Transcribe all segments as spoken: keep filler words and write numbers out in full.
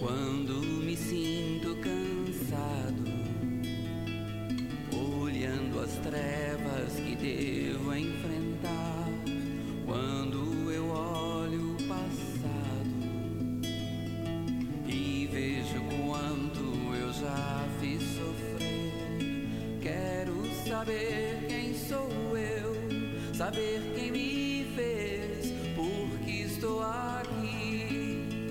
Quando me sinto cansado, olhando as trevas que devo enfrentar, quando eu olho o passado e vejo quanto eu já fiz sofrer, quero saber quem sou eu, saber quem me fez, porque estou aqui.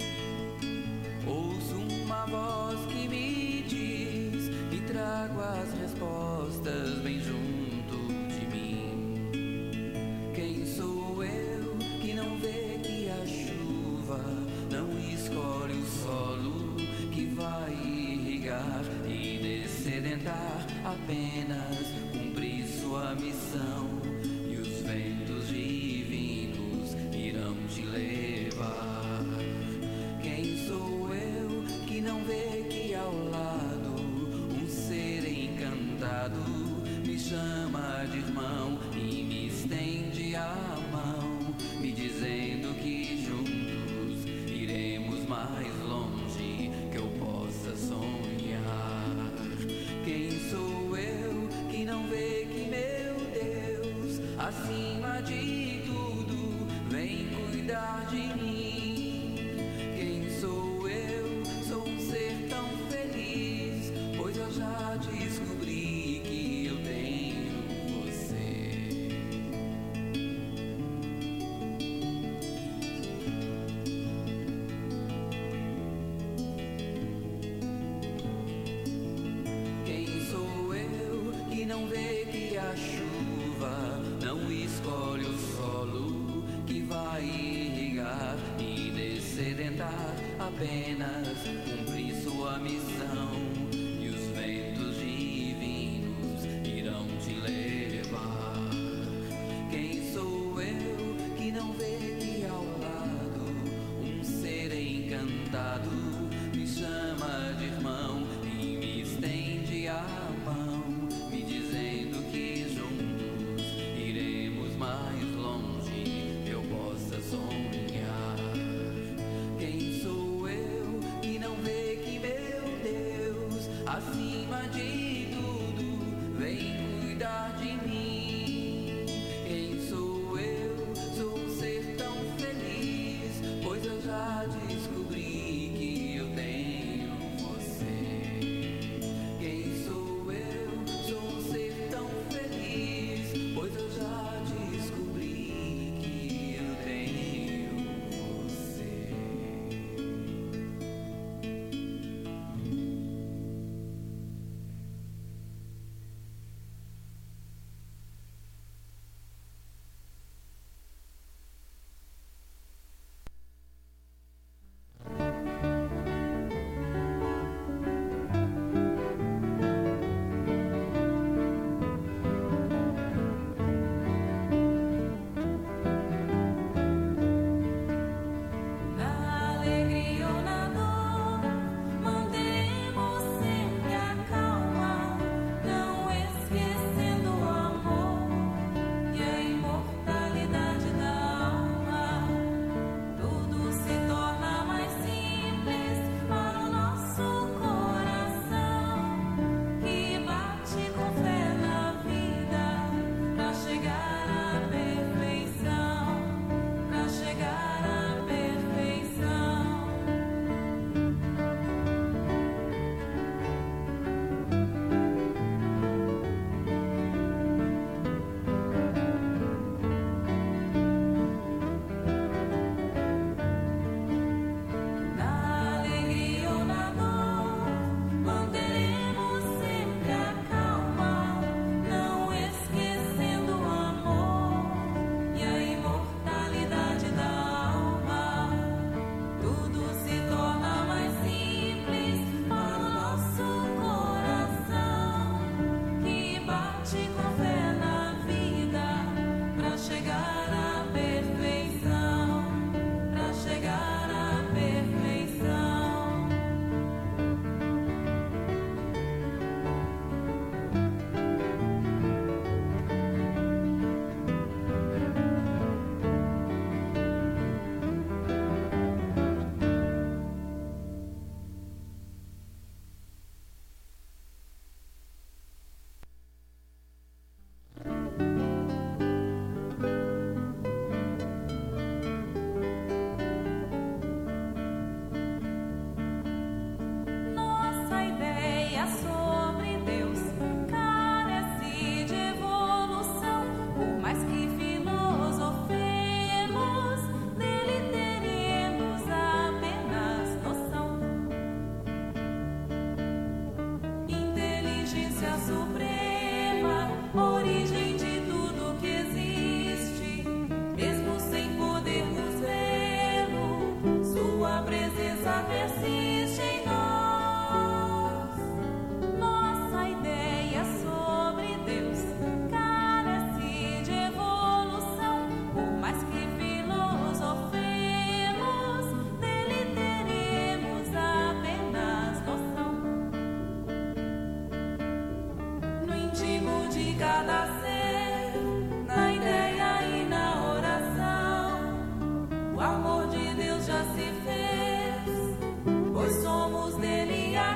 Ouço uma voz que me diz e trago as respostas bem junto de mim. Quem sou eu que não vê que a chuva não escolhe o solo que vai irrigar e descedentar, apenas cumprir sua missão, e os ventos divinos irão te levar. Quem sou eu que não vê que ao lado um ser encantado me chama de irmão e me estende a mão, me dizendo que juntos iremos mais longe que eu possa sonhar. Quem sou eu que não vê que meu Deus, acima de tudo, vem cuidar de mim? Sou eu, sou um ser tão feliz, pois eu já descobri que eu tenho você. Quem sou eu que não vê que a chuva não escolhe o solo que vai irrigar e descedentar, apenas cumprir sua missão, e os ventos divinos irão te levar. Quem sou eu que não vê que ao lado um ser encantado me chama de irmão e me estende a mão, me dizendo que juntos iremos mais longe que eu possa sonhar? Quem sou eu que não vê que meu Deus,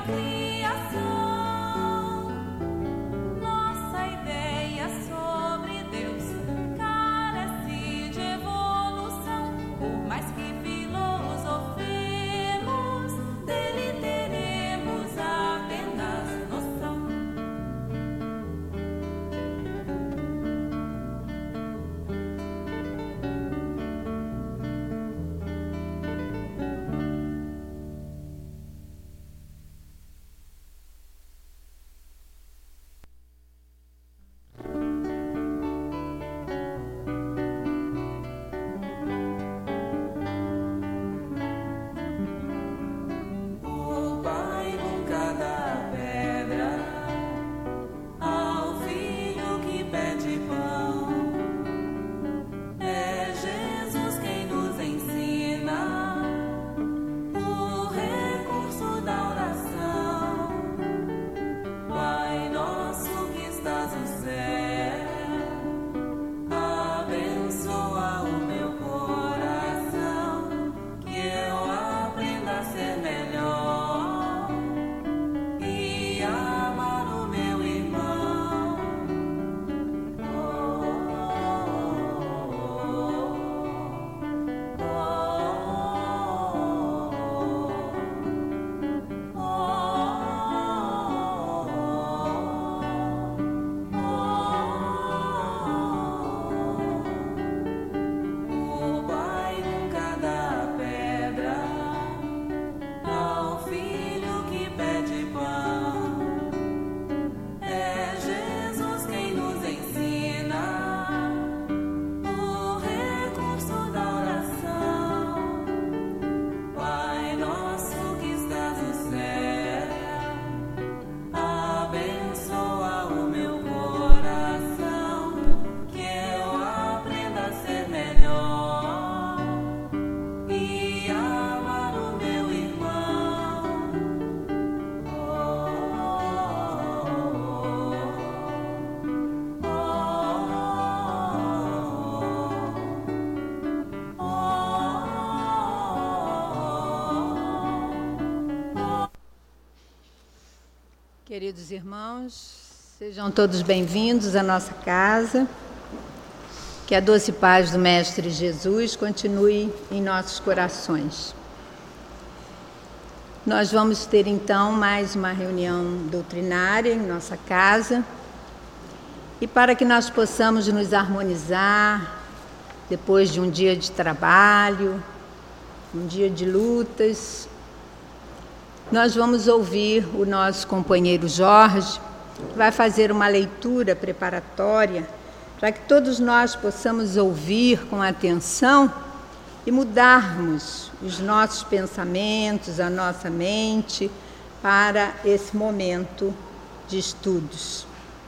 Queridos irmãos, sejam todos bem-vindos à nossa casa. Que a doce paz do Mestre Jesus continue em nossos corações. Nós vamos ter então mais uma reunião doutrinária em nossa casa. E para que nós possamos nos harmonizar depois de um dia de trabalho, um dia de lutas, nós vamos ouvir o nosso companheiro Jorge, que vai fazer uma leitura preparatória para que todos nós possamos ouvir com atenção e mudarmos os nossos pensamentos, a nossa mente para esse momento de estudos.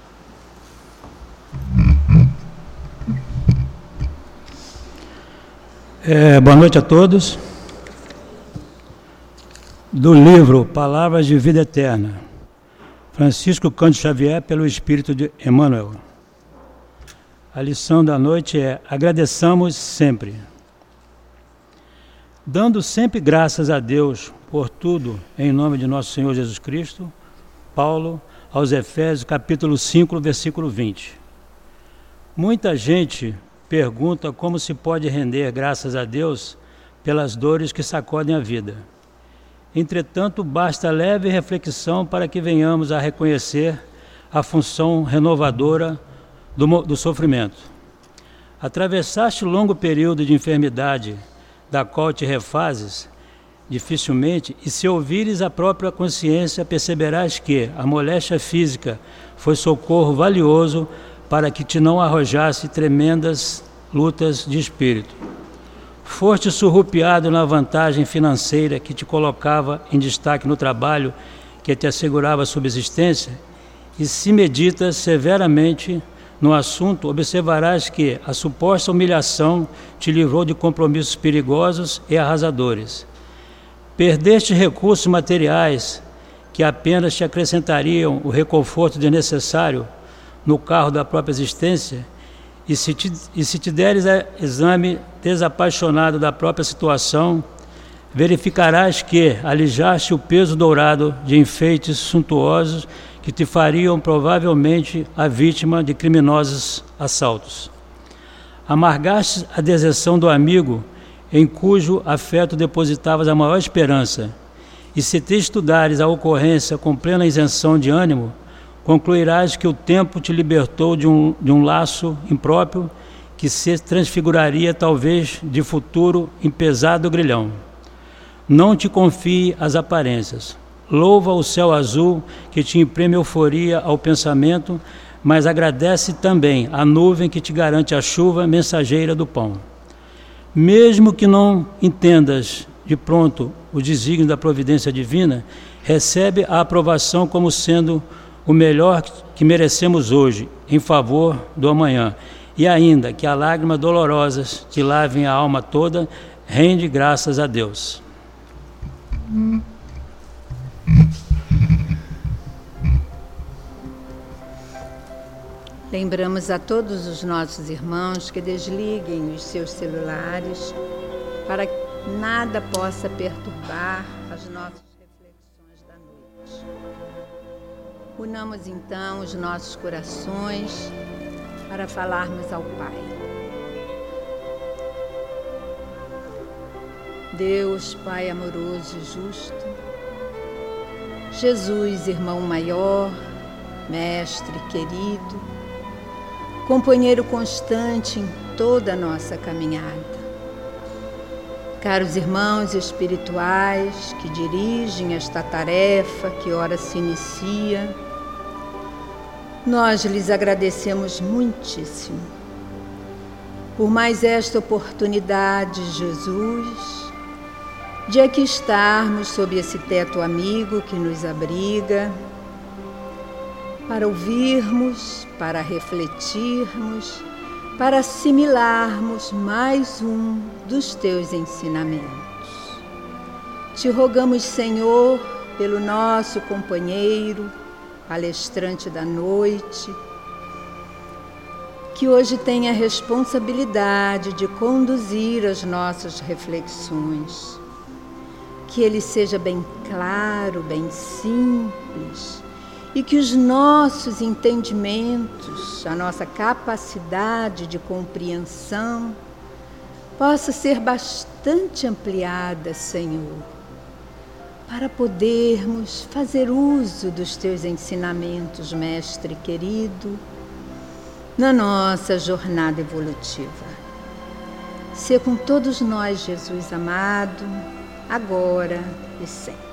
É, boa noite a todos. Do livro Palavras de Vida Eterna, Francisco Cândido Xavier, pelo Espírito de Emmanuel. A lição da noite é: agradeçamos sempre. Dando sempre graças a Deus por tudo, em nome de nosso Senhor Jesus Cristo, Paulo, aos Efésios, capítulo cinco, versículo vinte. Muita gente pergunta como se pode render graças a Deus pelas dores que sacodem a vida. Entretanto, basta leve reflexão para que venhamos a reconhecer a função renovadora do, do sofrimento. Atravessaste longo período de enfermidade, da qual te refazes dificilmente, e se ouvires a própria consciência, perceberás que a moléstia física foi socorro valioso para que te não arrojasse tremendas lutas de espírito. Foste surrupiado na vantagem financeira que te colocava em destaque no trabalho que te assegurava a subsistência, e se meditas severamente no assunto, observarás que a suposta humilhação te livrou de compromissos perigosos e arrasadores. Perdeste recursos materiais que apenas te acrescentariam o reconforto desnecessário no carro da própria existência, e se te, e se te deres exame desapaixonado da própria situação, verificarás que alijaste o peso dourado de enfeites suntuosos que te fariam provavelmente a vítima de criminosos assaltos. Amargaste a deserção do amigo em cujo afeto depositavas a maior esperança, e se te estudares a ocorrência com plena isenção de ânimo, concluirás que o tempo te libertou de um, de um laço impróprio que se transfiguraria talvez de futuro em pesado grilhão. Não te confie às aparências. Louva o céu azul que te imprime euforia ao pensamento, mas agradece também a nuvem que te garante a chuva mensageira do pão. Mesmo que não entendas de pronto o desígnio da providência divina, recebe a aprovação como sendo o melhor que merecemos hoje, em favor do amanhã. E ainda que as lágrimas dolorosas te lavem a alma toda, rende graças a Deus. Lembramos a todos os nossos irmãos que desliguem os seus celulares para que nada possa perturbar as nossas reflexões da noite. Unamos então os nossos corações para falarmos ao Pai. Deus, Pai amoroso e justo, Jesus, irmão maior, mestre querido, companheiro constante em toda a nossa caminhada. Caros irmãos espirituais que dirigem esta tarefa que ora se inicia, nós lhes agradecemos muitíssimo por mais esta oportunidade, Jesus, de aqui estarmos sob esse teto amigo que nos abriga, para ouvirmos, para refletirmos, para assimilarmos mais um dos teus ensinamentos. Te rogamos, Senhor, pelo nosso companheiro, palestrante da noite, que hoje tem a responsabilidade de conduzir as nossas reflexões, que ele seja bem claro, bem simples, e que os nossos entendimentos, a nossa capacidade de compreensão, possa ser bastante ampliada, Senhor, para podermos fazer uso dos teus ensinamentos, Mestre querido, na nossa jornada evolutiva. Sê com todos nós, Jesus amado, agora e sempre.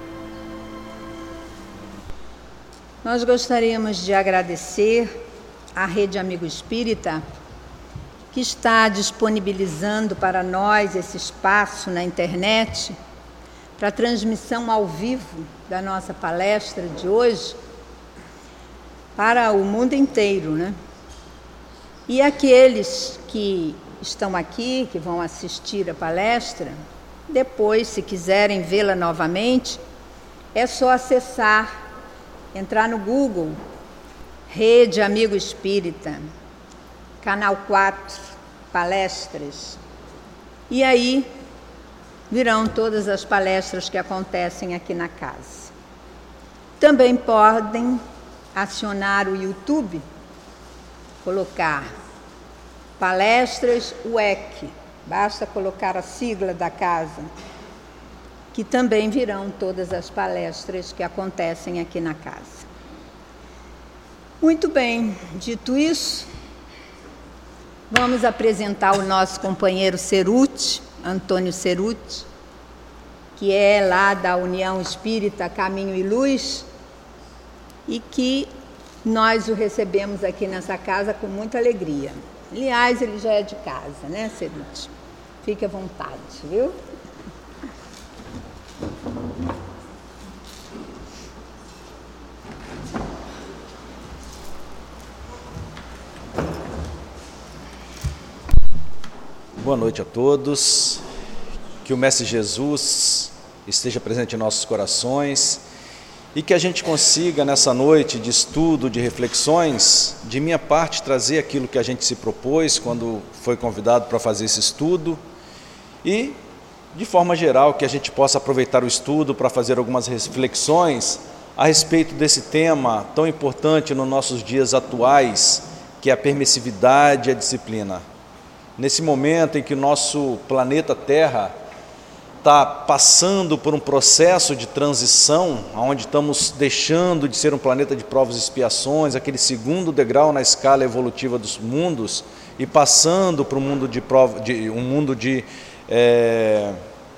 Nós gostaríamos de agradecer à Rede Amigo Espírita, que está disponibilizando para nós esse espaço na internet para a transmissão ao vivo da nossa palestra de hoje para o mundo inteiro, né? E aqueles que estão aqui, que vão assistir a palestra, depois, se quiserem vê-la novamente, é só acessar, entrar no Google, Rede Amigo Espírita, canal quatro, palestras, e aí virão todas as palestras que acontecem aqui na casa. Também podem acionar o YouTube, colocar palestras U E C, basta colocar a sigla da casa, que também virão todas as palestras que acontecem aqui na casa. Muito bem, dito isso, vamos apresentar o nosso companheiro Ceruti, Antônio Ceruti, que é lá da União Espírita Caminho e Luz, e que nós o recebemos aqui nessa casa com muita alegria. Aliás, ele já é de casa, né, Ceruti? Fique à vontade, viu? Boa noite a todos, que o Mestre Jesus esteja presente em nossos corações e que a gente consiga nessa noite de estudo, de reflexões, de minha parte trazer aquilo que a gente se propôs quando foi convidado para fazer esse estudo e de forma geral, que a gente possa aproveitar o estudo para fazer algumas reflexões a respeito desse tema tão importante nos nossos dias atuais, que é a permissividade e a disciplina. Nesse momento em que o nosso planeta Terra está passando por um processo de transição, onde estamos deixando de ser um planeta de provas e expiações, aquele segundo degrau na escala evolutiva dos mundos, e passando para um mundo de, prova, de, um mundo de, é,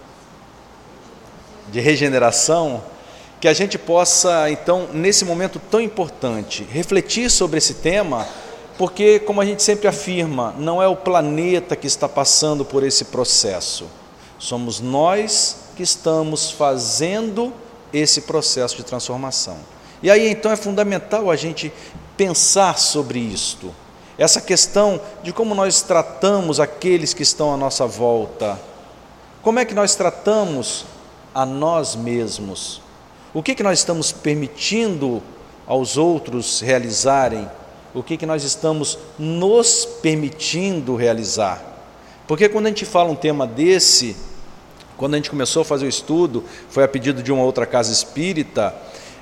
de regeneração, que a gente possa, então, nesse momento tão importante, refletir sobre esse tema, porque, como a gente sempre afirma, não é o planeta que está passando por esse processo. Somos nós que estamos fazendo esse processo de transformação. E aí, então, é fundamental a gente pensar sobre isto. Essa questão de como nós tratamos aqueles que estão à nossa volta. Como é que nós tratamos a nós mesmos? O que que nós estamos permitindo aos outros realizarem? O que que nós estamos nos permitindo realizar? Porque quando a gente fala um tema desse, quando a gente começou a fazer o estudo, foi a pedido de uma outra casa espírita,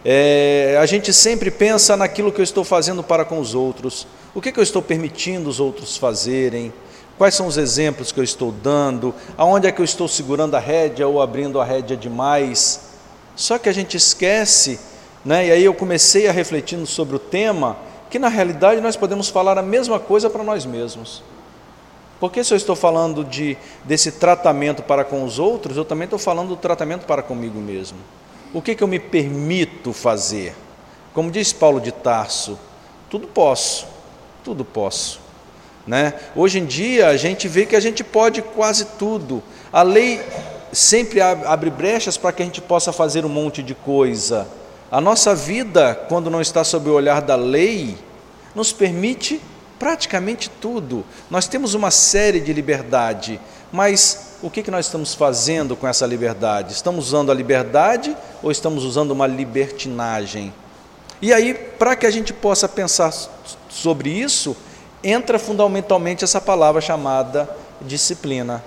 é, a gente sempre pensa naquilo que eu estou fazendo para com os outros. O que que eu estou permitindo os outros fazerem? Quais são os exemplos que eu estou dando? Aonde é que eu estou segurando a rédea ou abrindo a rédea demais? Só que a gente esquece, né? E aí eu comecei a refletindo sobre o tema, que na realidade nós podemos falar a mesma coisa para nós mesmos. Porque se eu estou falando de, desse tratamento para com os outros, eu também estou falando do tratamento para comigo mesmo. O que que eu me permito fazer? Como diz Paulo de Tarso, tudo posso, tudo posso. Né? Hoje em dia a gente vê que a gente pode quase tudo. A lei sempre abre brechas para que a gente possa fazer um monte de coisa. A nossa vida, quando não está sob o olhar da lei, nos permite praticamente tudo. Nós temos uma série de liberdade, mas o que que nós estamos fazendo com essa liberdade? Estamos usando a liberdade ou estamos usando uma libertinagem? E aí, para que a gente possa pensar sobre isso, entra fundamentalmente essa palavra chamada disciplina.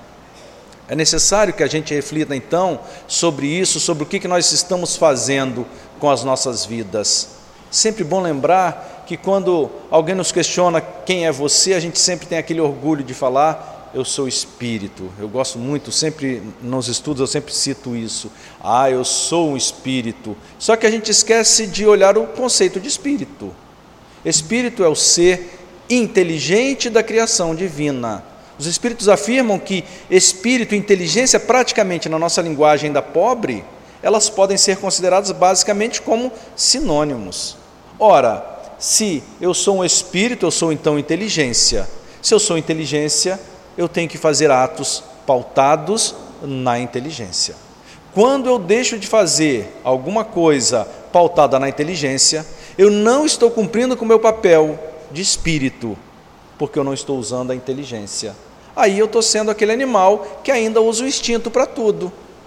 É necessário que a gente reflita então sobre isso, sobre o que que nós estamos fazendo com as nossas vidas. Sempre bom lembrar que quando alguém nos questiona quem é você, a gente sempre tem aquele orgulho de falar, eu sou espírito. Eu gosto muito, sempre nos estudos eu sempre cito isso. Ah, eu sou um espírito. Só que a gente esquece de olhar o conceito de espírito. Espírito é o ser inteligente da criação divina. Os espíritos afirmam que espírito e inteligência, praticamente na nossa linguagem ainda pobre, elas podem ser consideradas basicamente como sinônimos. Ora, se eu sou um espírito, eu sou então inteligência. Se eu sou inteligência, eu tenho que fazer atos pautados na inteligência. Quando eu deixo de fazer alguma coisa pautada na inteligência, eu não estou cumprindo com o meu papel de espírito, porque eu não estou usando a inteligência. Aí eu estou sendo aquele animal que ainda usa o instinto para tudo.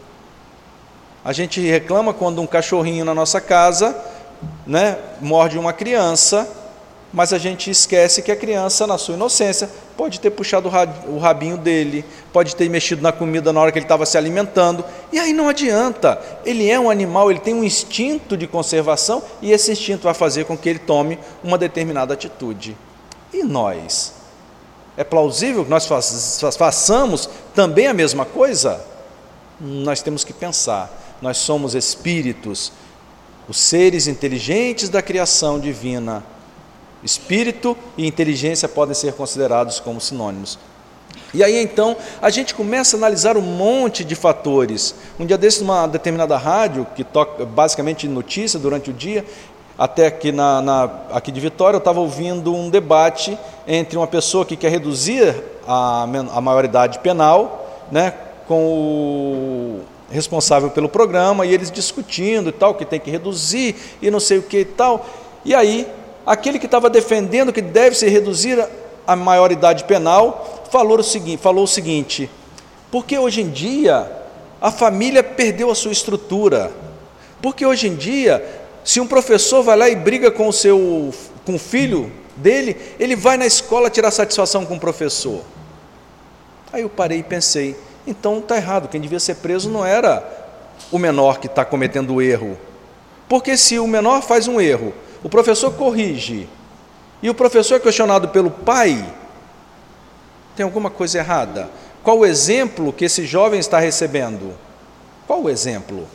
A gente reclama quando um cachorrinho na nossa casa, né, morde uma criança, mas a gente esquece que a criança, na sua inocência, pode ter puxado o rabinho dele, pode ter mexido na comida na hora que ele estava se alimentando, e aí não adianta. Ele é um animal, ele tem um instinto de conservação, e esse instinto vai fazer com que ele tome uma determinada atitude. E nós? É plausível que nós façamos também a mesma coisa? Nós temos que pensar. Nós somos espíritos, os seres inteligentes da criação divina. Espírito e inteligência podem ser considerados como sinônimos. E aí então a gente começa a analisar um monte de fatores. Um dia desses, numa determinada rádio, que toca basicamente notícia durante o dia, até aqui, na, na, aqui de Vitória, eu estava ouvindo um debate entre uma pessoa que quer reduzir a, a maioridade penal, né, com o responsável pelo programa, e eles discutindo e tal, que tem que reduzir e não sei o que e tal. E aí, aquele que estava defendendo que deve ser reduzir a maioridade penal, falou o seguinte, falou o seguinte, porque hoje em dia a família perdeu a sua estrutura, porque hoje em dia, se um professor vai lá e briga com o seu, com o filho dele, ele vai na escola tirar satisfação com o professor. Aí eu parei e pensei, então está errado, quem devia ser preso não era o menor que está cometendo o erro. Porque se o menor faz um erro, o professor corrige, e o professor é questionado pelo pai, tem alguma coisa errada. Qual o exemplo que esse jovem está recebendo? Qual o exemplo?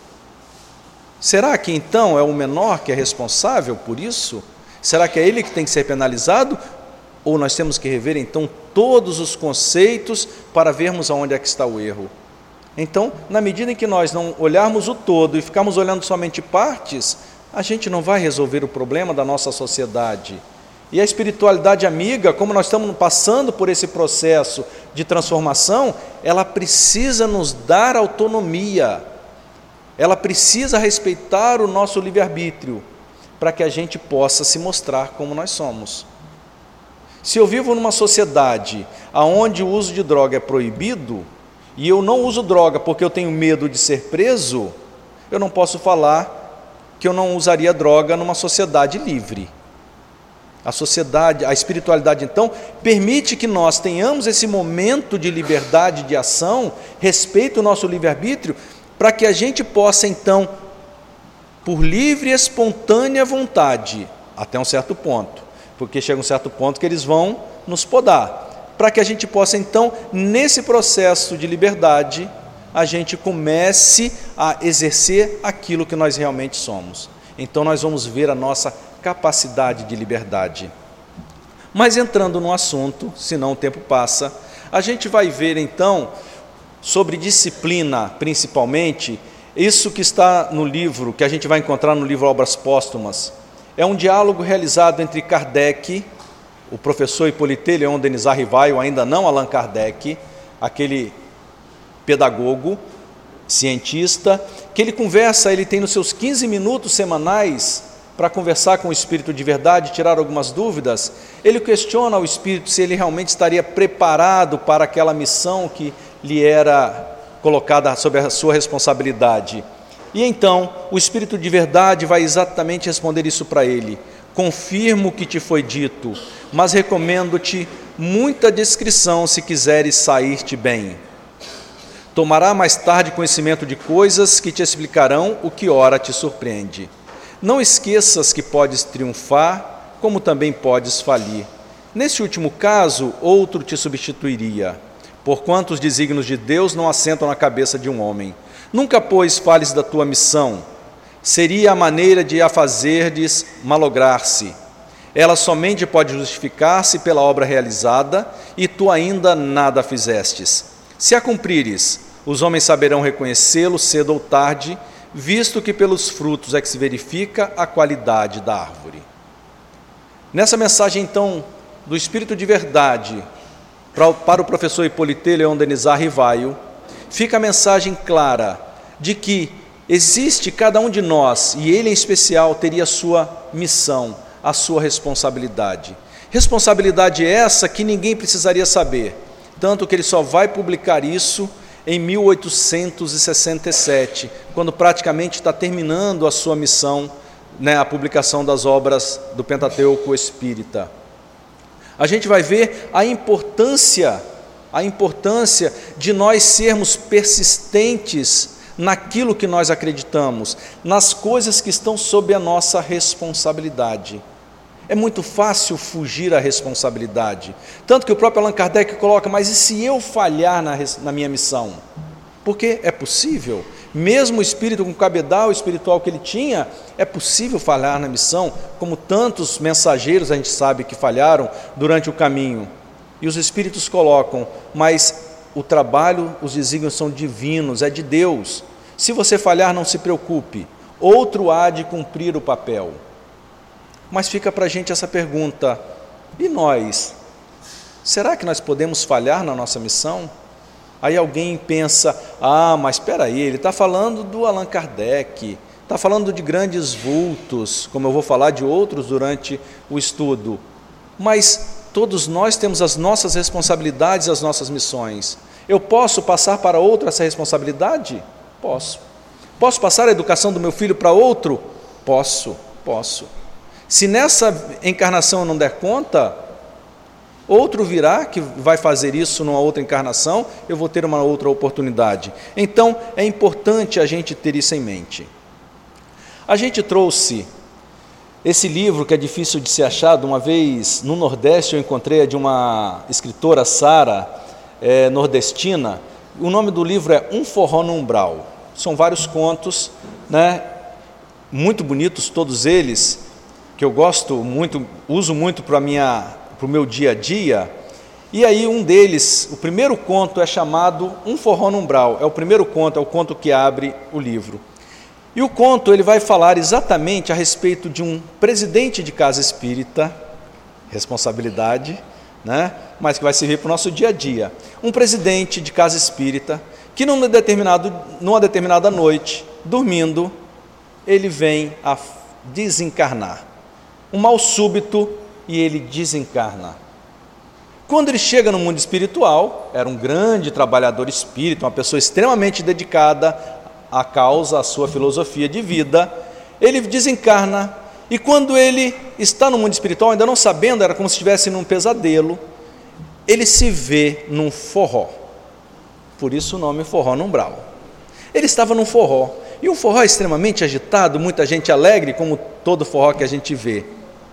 Será que então é o menor que é responsável por isso? Será que é ele que tem que ser penalizado? Ou nós temos que rever então todos os conceitos para vermos aonde é que está o erro? Então, na medida em que nós não olharmos o todo e ficarmos olhando somente partes, a gente não vai resolver o problema da nossa sociedade. E a espiritualidade amiga, como nós estamos passando por esse processo de transformação, ela precisa nos dar autonomia, ela precisa respeitar o nosso livre-arbítrio, para que a gente possa se mostrar como nós somos. Se eu vivo numa sociedade onde o uso de droga é proibido, e eu não uso droga porque eu tenho medo de ser preso, eu não posso falar que eu não usaria droga numa sociedade livre. A sociedade, a espiritualidade, então, permite que nós tenhamos esse momento de liberdade de ação, respeito ao nosso livre-arbítrio, para que a gente possa, então, por livre e espontânea vontade, até um certo ponto, porque chega um certo ponto que eles vão nos podar, para que a gente possa, então, nesse processo de liberdade, a gente comece a exercer aquilo que nós realmente somos. Então, nós vamos ver a nossa capacidade de liberdade. Mas entrando no assunto, senão o tempo passa, a gente vai ver então, sobre disciplina principalmente, isso que está no livro, que a gente vai encontrar no livro Obras Póstumas, é um diálogo realizado entre Kardec, o professor Hippolyte Léon Denis Rivaio, ainda não Allan Kardec, aquele pedagogo, cientista, que ele conversa, ele tem nos seus quinze minutos semanais, para conversar com o Espírito de verdade, tirar algumas dúvidas, ele questiona o Espírito se ele realmente estaria preparado para aquela missão que lhe era colocada sob a sua responsabilidade. E então, o Espírito de verdade vai exatamente responder isso para ele: confirmo o que te foi dito, mas recomendo-te muita discrição se quiseres sair-te bem. Tomará mais tarde conhecimento de coisas que te explicarão o que ora te surpreende. Não esqueças que podes triunfar, como também podes falir. Nesse último caso, outro te substituiria, porquanto os desígnios de Deus não assentam na cabeça de um homem. Nunca, pois, fales da tua missão. Seria a maneira de a fazerdes malograr-se. Ela somente pode justificar-se pela obra realizada, e tu ainda nada fizestes. Se a cumprires, os homens saberão reconhecê-lo cedo ou tarde, visto que pelos frutos é que se verifica a qualidade da árvore. Nessa mensagem, então, do Espírito de verdade, para o professor Hippolyte Léon Denis Rivaio, fica a mensagem clara de que existe cada um de nós, e ele em especial teria a sua missão, a sua responsabilidade. Responsabilidade essa que ninguém precisaria saber, tanto que ele só vai publicar isso em mil oitocentos e sessenta e sete, quando praticamente está terminando a sua missão, né, a publicação das obras do Pentateuco Espírita. A gente vai ver a importância, a importância de nós sermos persistentes naquilo que nós acreditamos, nas coisas que estão sob a nossa responsabilidade. É muito fácil fugir à responsabilidade, tanto que o próprio Allan Kardec coloca: mas e se eu falhar na, na minha missão? Porque é possível, mesmo o espírito com o cabedal espiritual que ele tinha, é possível falhar na missão, como tantos mensageiros a gente sabe que falharam durante o caminho. E os espíritos colocam: mas o trabalho, os desígnios são divinos, é de Deus. Se você falhar, não se preocupe, outro há de cumprir o papel. Mas fica para a gente essa pergunta: e nós? Será que nós podemos falhar na nossa missão? Aí alguém pensa: ah, mas espera aí, ele está falando do Allan Kardec, está falando de grandes vultos, como eu vou falar de outros durante o estudo. Mas todos nós temos as nossas responsabilidades, as nossas missões. Eu posso passar para outro essa responsabilidade? Posso. Posso passar a educação do meu filho para outro? Posso, posso. Se nessa encarnação eu não der conta, outro virá que vai fazer isso numa outra encarnação, eu vou ter uma outra oportunidade. Então, é importante a gente ter isso em mente. A gente trouxe esse livro que é difícil de ser achado. Uma vez no Nordeste eu encontrei de uma escritora, Sara, é, nordestina. O nome do livro é Um Forró no Umbral. São vários contos, né, muito bonitos todos eles, que eu gosto muito, uso muito para o meu dia a dia. E aí um deles, o primeiro conto é chamado Um Forró no Umbral. É o primeiro conto, é o conto que abre o livro. E o conto ele vai falar exatamente a respeito de um presidente de casa espírita, responsabilidade, né? Mas que vai servir para o nosso dia a dia. Um presidente de casa espírita que num determinado, numa determinada noite, dormindo, ele vem a desencarnar. Um mal súbito e ele desencarna. Quando ele chega no mundo espiritual, era um grande trabalhador espírita, uma pessoa extremamente dedicada à causa, à sua filosofia de vida, ele desencarna, e quando ele está no mundo espiritual, ainda não sabendo, era como se estivesse num pesadelo, ele se vê num forró, por isso o nome Forró no Umbral. Ele estava num forró, e um forró extremamente agitado, muita gente alegre, como todo forró que a gente vê,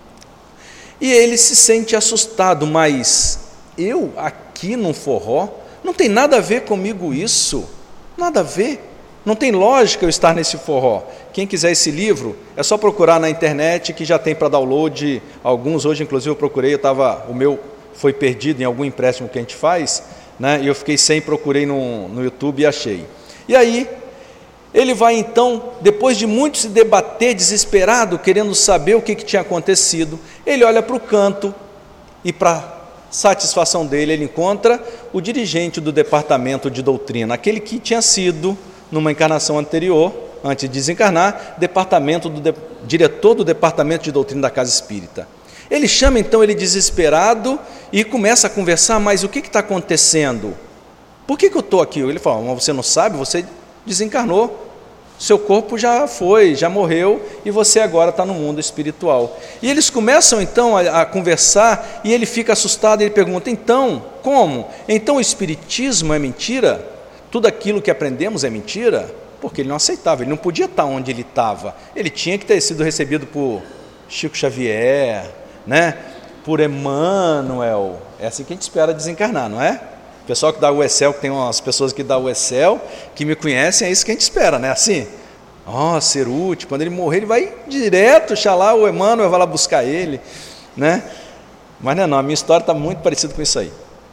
e ele se sente assustado, mas eu aqui num forró, não tem nada a ver comigo isso, nada a ver. Não tem lógica eu estar nesse forró. Quem quiser esse livro, é só procurar na internet, que já tem para download alguns. Hoje, inclusive, eu procurei, eu tava, o meu foi perdido em algum empréstimo que a gente faz, né? E eu fiquei sem, procurei no, no YouTube e achei. E aí, ele vai então, depois de muito se debater, desesperado, querendo saber o que, que tinha acontecido, ele olha para o canto e, para satisfação dele, ele encontra o dirigente do departamento de doutrina, aquele que tinha sido, numa encarnação anterior, antes de desencarnar, departamento do de, diretor do departamento de doutrina da casa espírita. Ele chama então ele desesperado e começa a conversar, mas o que está acontecendo? Por que, que eu estou aqui? Ele fala, mas você não sabe, você desencarnou, seu corpo já foi, já morreu, e você agora está no mundo espiritual. E eles começam então a, a conversar, e ele fica assustado, e ele pergunta, então, como? Então o espiritismo é mentira? Tudo aquilo que aprendemos é mentira? Porque ele não aceitava, ele não podia estar onde ele estava. Ele tinha que ter sido recebido por Chico Xavier, né? Por Emmanuel. É assim que a gente espera desencarnar, não é? O pessoal que dá o Excel, que tem umas pessoas que dão o Excel, que me conhecem, é isso que a gente espera, né? Assim, ó, oh, ser útil, quando ele morrer, ele vai direto, xalá, o Emmanuel vai lá buscar ele, né? Mas não, não, a minha história está muito parecida com isso aí.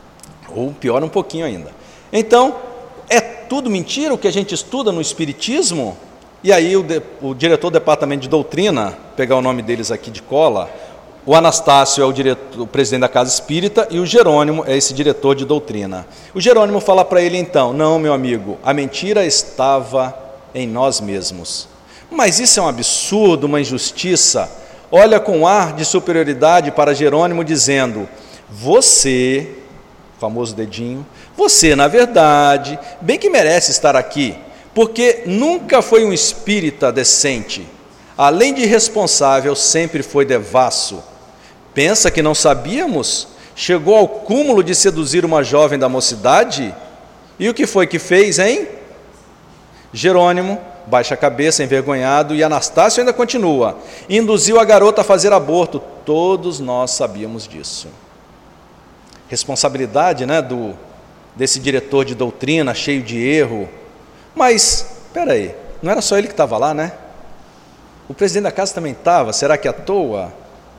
Ou pior um pouquinho ainda. Então, é tudo mentira o que a gente estuda no Espiritismo? E aí o, de, o diretor do departamento de doutrina, pegar o nome deles aqui de cola, o Anastácio é o, diretor, o presidente da casa espírita, e o Jerônimo é esse diretor de doutrina. O Jerônimo fala para ele então, não, meu amigo, a mentira estava em nós mesmos. Mas isso é um absurdo, uma injustiça. Olha com ar de superioridade para Jerônimo dizendo, você, famoso dedinho, você, na verdade, bem que merece estar aqui, porque nunca foi um espírita decente. Além de irresponsável, sempre foi devasso. Pensa que não sabíamos? Chegou ao cúmulo de seduzir uma jovem da mocidade? E o que foi que fez, hein? Jerônimo baixa a cabeça, envergonhado, e Anastácio ainda continua. Induziu a garota a fazer aborto. Todos nós sabíamos disso. Responsabilidade, né, do, desse diretor de doutrina, cheio de erro. Mas, espera aí, não era só ele que estava lá, né? O presidente da casa também estava, será que à toa?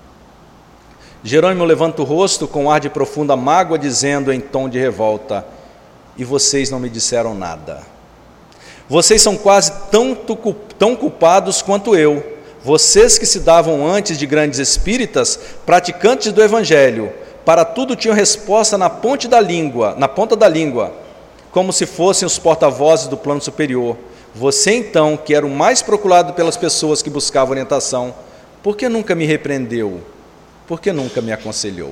Jerônimo levanta o rosto com um ar de profunda mágoa, dizendo em tom de revolta, e vocês não me disseram nada. Vocês são quase tanto, tão culpados quanto eu, vocês que se davam antes de grandes espíritas, praticantes do Evangelho, para tudo tinham resposta na ponta da língua, na ponta da língua, como se fossem os porta-vozes do plano superior. Você então, que era o mais procurado pelas pessoas que buscavam orientação, por que nunca me repreendeu? Por que nunca me aconselhou?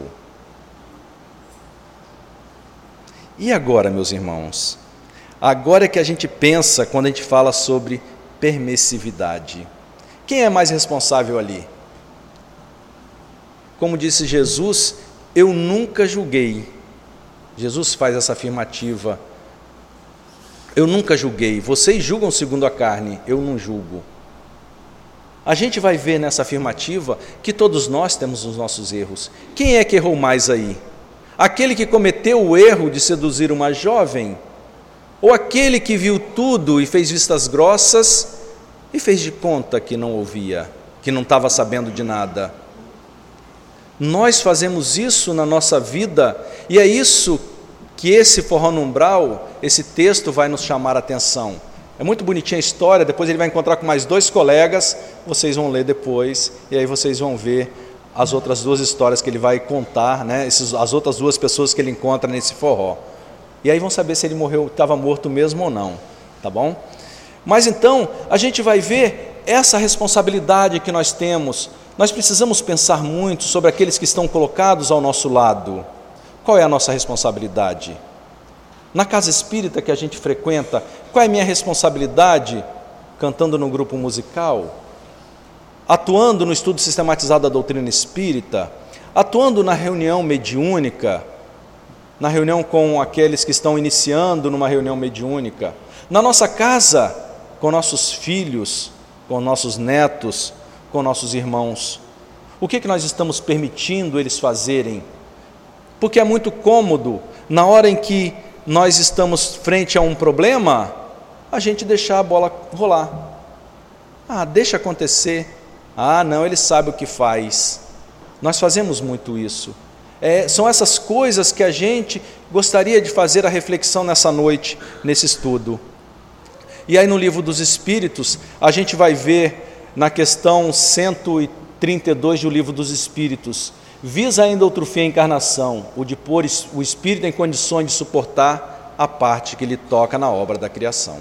E agora, meus irmãos? Agora é que a gente pensa quando a gente fala sobre permissividade. Quem é mais responsável ali? Como disse Jesus, eu nunca julguei. Jesus faz essa afirmativa. Eu nunca julguei. Vocês julgam segundo a carne, eu não julgo. A gente vai ver nessa afirmativa que todos nós temos os nossos erros. Quem é que errou mais aí? Aquele que cometeu o erro de seduzir uma jovem? Ou aquele que viu tudo e fez vistas grossas e fez de conta que não ouvia, que não estava sabendo de nada? Nós fazemos isso na nossa vida e é isso que esse Forró no Umbral, esse texto vai nos chamar a atenção. É muito bonitinha a história, depois ele vai encontrar com mais dois colegas, vocês vão ler depois, e aí vocês vão ver as outras duas histórias que ele vai contar, né? Esses, as outras duas pessoas que ele encontra nesse forró. E aí vão saber se ele morreu, estava morto mesmo ou não, tá bom? Mas então, a gente vai ver essa responsabilidade que nós temos. Nós precisamos pensar muito sobre aqueles que estão colocados ao nosso lado. Qual é a nossa responsabilidade? Na casa espírita que a gente frequenta, qual é a minha responsabilidade? Cantando no grupo musical, atuando no estudo sistematizado da doutrina espírita, atuando na reunião mediúnica, na reunião com aqueles que estão iniciando numa reunião mediúnica, na nossa casa, com nossos filhos, com nossos netos, com nossos irmãos. O que, que nós estamos permitindo eles fazerem? Porque é muito cômodo, na hora em que nós estamos frente a um problema, a gente deixar a bola rolar. Ah, deixa acontecer. Ah, não, ele sabe o que faz. Nós fazemos muito isso. É, são essas coisas que a gente gostaria de fazer a reflexão nessa noite, nesse estudo. E aí no Livro dos Espíritos, a gente vai ver na questão cento e trinta e dois do Livro dos Espíritos, visa ainda outro fim a encarnação, o de pôr o espírito em condições de suportar a parte que lhe toca na obra da criação.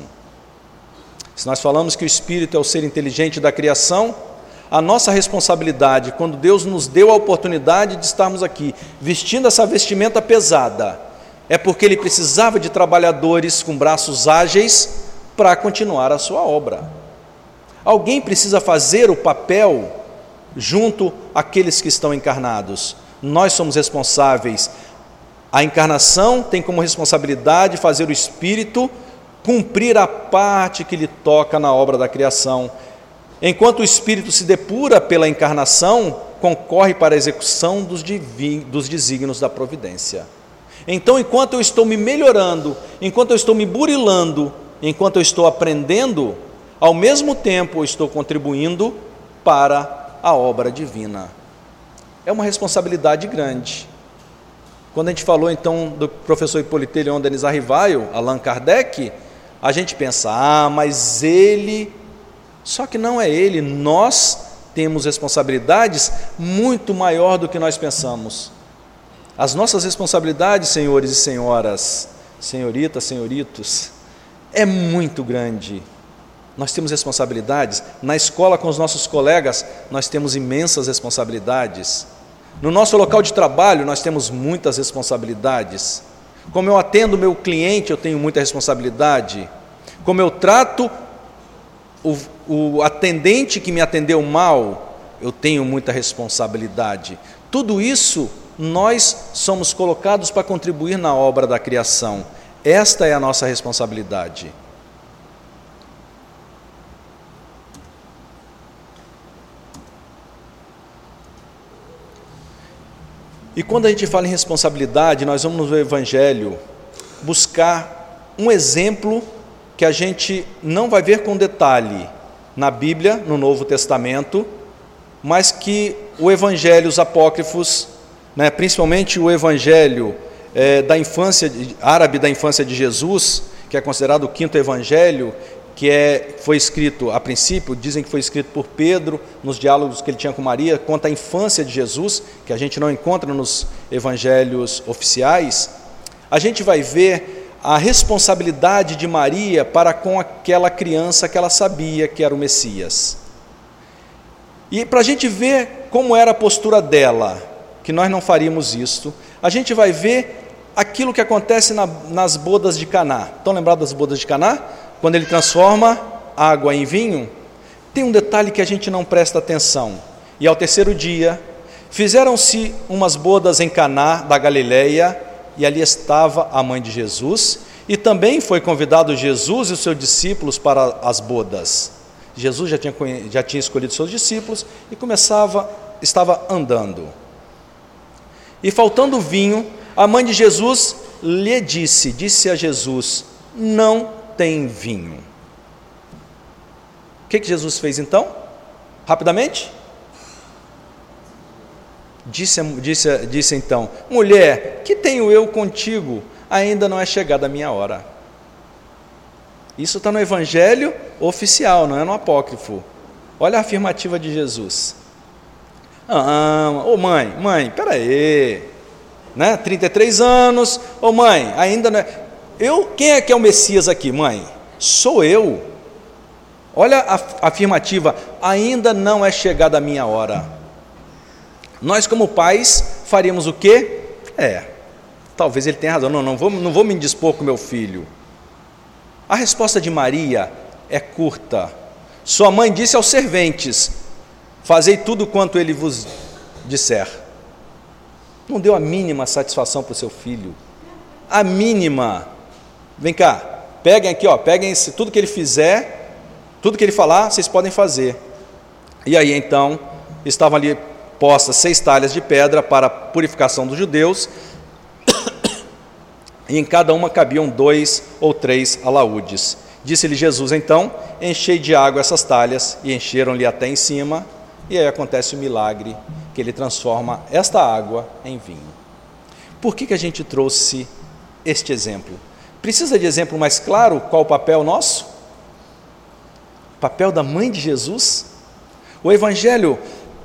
Se nós falamos que o espírito é o ser inteligente da criação, a nossa responsabilidade, quando Deus nos deu a oportunidade de estarmos aqui, vestindo essa vestimenta pesada, é porque Ele precisava de trabalhadores com braços ágeis para continuar a sua obra. Alguém precisa fazer o papel junto àqueles que estão encarnados. Nós somos responsáveis. A encarnação tem como responsabilidade fazer o espírito cumprir a parte que lhe toca na obra da criação. Enquanto o espírito se depura pela encarnação, concorre para a execução dos, divin... dos desígnios da providência. Então, enquanto eu estou me melhorando, enquanto eu estou me burilando, enquanto eu estou aprendendo, ao mesmo tempo eu estou contribuindo para a obra divina. É uma responsabilidade grande. Quando a gente falou então do professor Hippolyte Léon Denis Arrivaio, Allan Kardec, a gente pensa, ah, mas ele... Só que não é ele, nós temos responsabilidades muito maior do que nós pensamos. As nossas responsabilidades, senhores e senhoras, senhoritas, senhoritos, é muito grande. Nós temos responsabilidades. Na escola com os nossos colegas, nós temos imensas responsabilidades. No nosso local de trabalho, nós temos muitas responsabilidades. Como eu atendo o meu cliente, eu tenho muita responsabilidade. Como eu trato o, o atendente que me atendeu mal, eu tenho muita responsabilidade. Tudo isso, nós somos colocados para contribuir na obra da criação. Esta é a nossa responsabilidade. E quando a gente fala em responsabilidade, nós vamos no Evangelho buscar um exemplo que a gente não vai ver com detalhe na Bíblia, no Novo Testamento, mas que o Evangelho, os apócrifos, né, principalmente o Evangelho é, da infância árabe da infância de Jesus, que é considerado o quinto Evangelho, que é, foi escrito, a princípio, dizem que foi escrito por Pedro, nos diálogos que ele tinha com Maria, conta a infância de Jesus, que a gente não encontra nos evangelhos oficiais. A gente vai ver a responsabilidade de Maria para com aquela criança que ela sabia que era o Messias. E para a gente ver como era a postura dela, que nós não faríamos isto, a gente vai ver aquilo que acontece na, nas bodas de Caná. Estão lembrados das bodas de Caná? Quando ele transforma água em vinho, tem um detalhe que a gente não presta atenção. E ao terceiro dia, Fizeram-se umas bodas em Caná da Galileia, e ali estava a mãe de Jesus, e também foi convidado Jesus e os seus discípulos para as bodas. Jesus já tinha, já tinha escolhido seus discípulos e começava, estava andando. E faltando vinho, a mãe de Jesus lhe disse, disse a Jesus, não tem vinho. O que, que Jesus fez então? Rapidamente? Disse, disse, disse então, mulher, que tenho eu contigo? Ainda não é chegada a minha hora. Isso está no evangelho oficial, não é no apócrifo. Olha a afirmativa de Jesus. Ah, ô mãe, mãe, peraí, né? trinta e três anos, ô mãe, ainda não é... Eu, quem é que é o Messias aqui, mãe? Sou eu. Olha a afirmativa, ainda não é chegada a minha hora. Nós como pais faríamos o quê? É, talvez ele tenha razão, não, não vou, não vou me indispor com meu filho. A resposta de Maria é curta. Sua mãe disse aos serventes, fazei tudo quanto ele vos disser. Não deu a mínima satisfação para o seu filho, a mínima. Vem cá, peguem aqui, ó, peguem esse, tudo que ele fizer, tudo que ele falar, vocês podem fazer. E aí então, estavam ali postas seis talhas de pedra para a purificação dos judeus, e em cada uma cabiam dois ou três alaúdes. Disse-lhe Jesus então, enchei de água essas talhas, e encheram-lhe até em cima, e aí acontece o milagre, que ele transforma esta água em vinho. Por que que a gente trouxe este exemplo? Precisa de exemplo mais claro qual o papel nosso? O papel da mãe de Jesus? O evangelho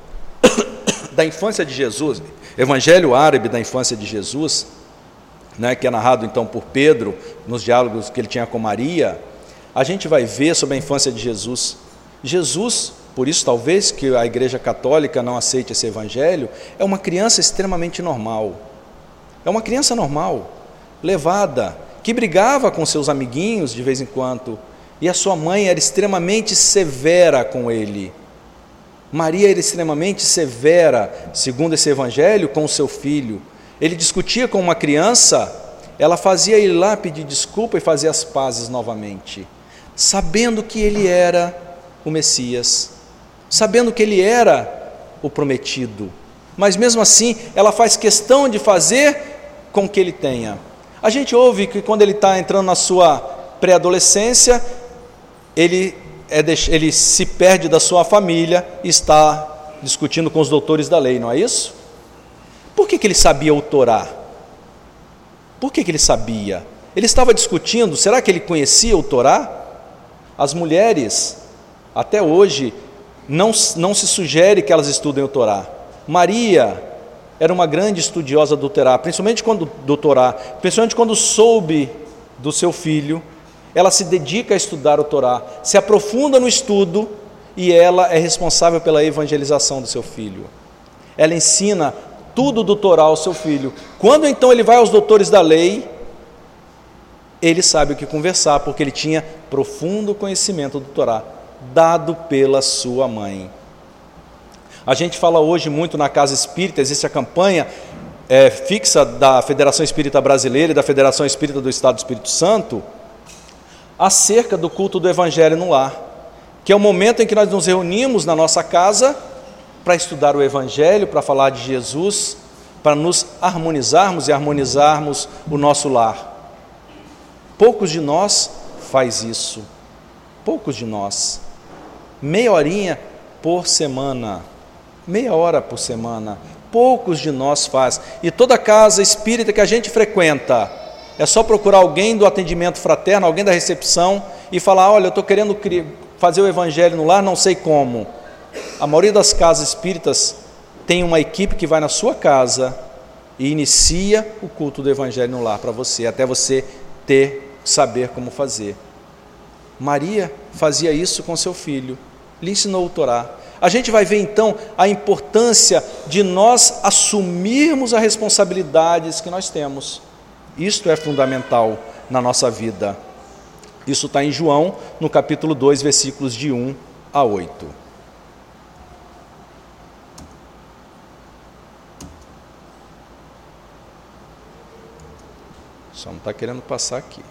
da infância de Jesus, evangelho árabe da infância de Jesus, né, que é narrado então por Pedro, nos diálogos que ele tinha com Maria, a gente vai ver sobre a infância de Jesus. Jesus, por isso talvez que a Igreja Católica não aceite esse evangelho, é uma criança extremamente normal, é uma criança normal, levada, que brigava com seus amiguinhos de vez em quando, e a sua mãe era extremamente severa com ele. Maria era extremamente severa, segundo esse evangelho, com o seu filho. Ele discutia com uma criança, ela fazia ele lá pedir desculpa e fazer as pazes novamente, sabendo que ele era o Messias, sabendo que ele era o prometido, mas mesmo assim ela faz questão de fazer com que ele tenha. A gente ouve que quando ele está entrando na sua pré-adolescência, ele, é, ele se perde da sua família e está discutindo com os doutores da lei, não é isso? Por que que ele sabia o Torá? Por que que ele sabia? Ele estava discutindo, será que ele conhecia o Torá? As mulheres, até hoje, não, não se sugere que elas estudem o Torá. Maria era uma grande estudiosa do Torá, principalmente quando, do Torá, principalmente quando soube do seu filho, ela se dedica a estudar o Torá, se aprofunda no estudo e ela é responsável pela evangelização do seu filho. Ela ensina tudo do Torá ao seu filho. Quando então ele vai aos doutores da lei, ele sabe o que conversar, porque ele tinha profundo conhecimento do Torá, dado pela sua mãe. A gente fala hoje muito na Casa Espírita, existe a campanha é, fixa da Federação Espírita Brasileira e da Federação Espírita do Estado do Espírito Santo, acerca do culto do Evangelho no lar, que é o momento em que nós nos reunimos na nossa casa para estudar o Evangelho, para falar de Jesus, para nos harmonizarmos e harmonizarmos o nosso lar. Poucos de nós faz isso, poucos de nós, meia horinha por semana, meia hora por semana, poucos de nós faz, e toda casa espírita que a gente frequenta, é só procurar alguém do atendimento fraterno, alguém da recepção, e falar, olha, eu estou querendo fazer o Evangelho no lar, não sei como. A maioria das casas espíritas tem uma equipe que vai na sua casa e inicia o culto do Evangelho no lar para você, até você ter, saber como fazer. Maria fazia isso com seu filho, lhe ensinou o Torá. A gente vai ver então a importância de nós assumirmos as responsabilidades que nós temos. Isto é fundamental na nossa vida. Isso está em João, no capítulo dois, versículos de um a oito. Só não está querendo passar aqui.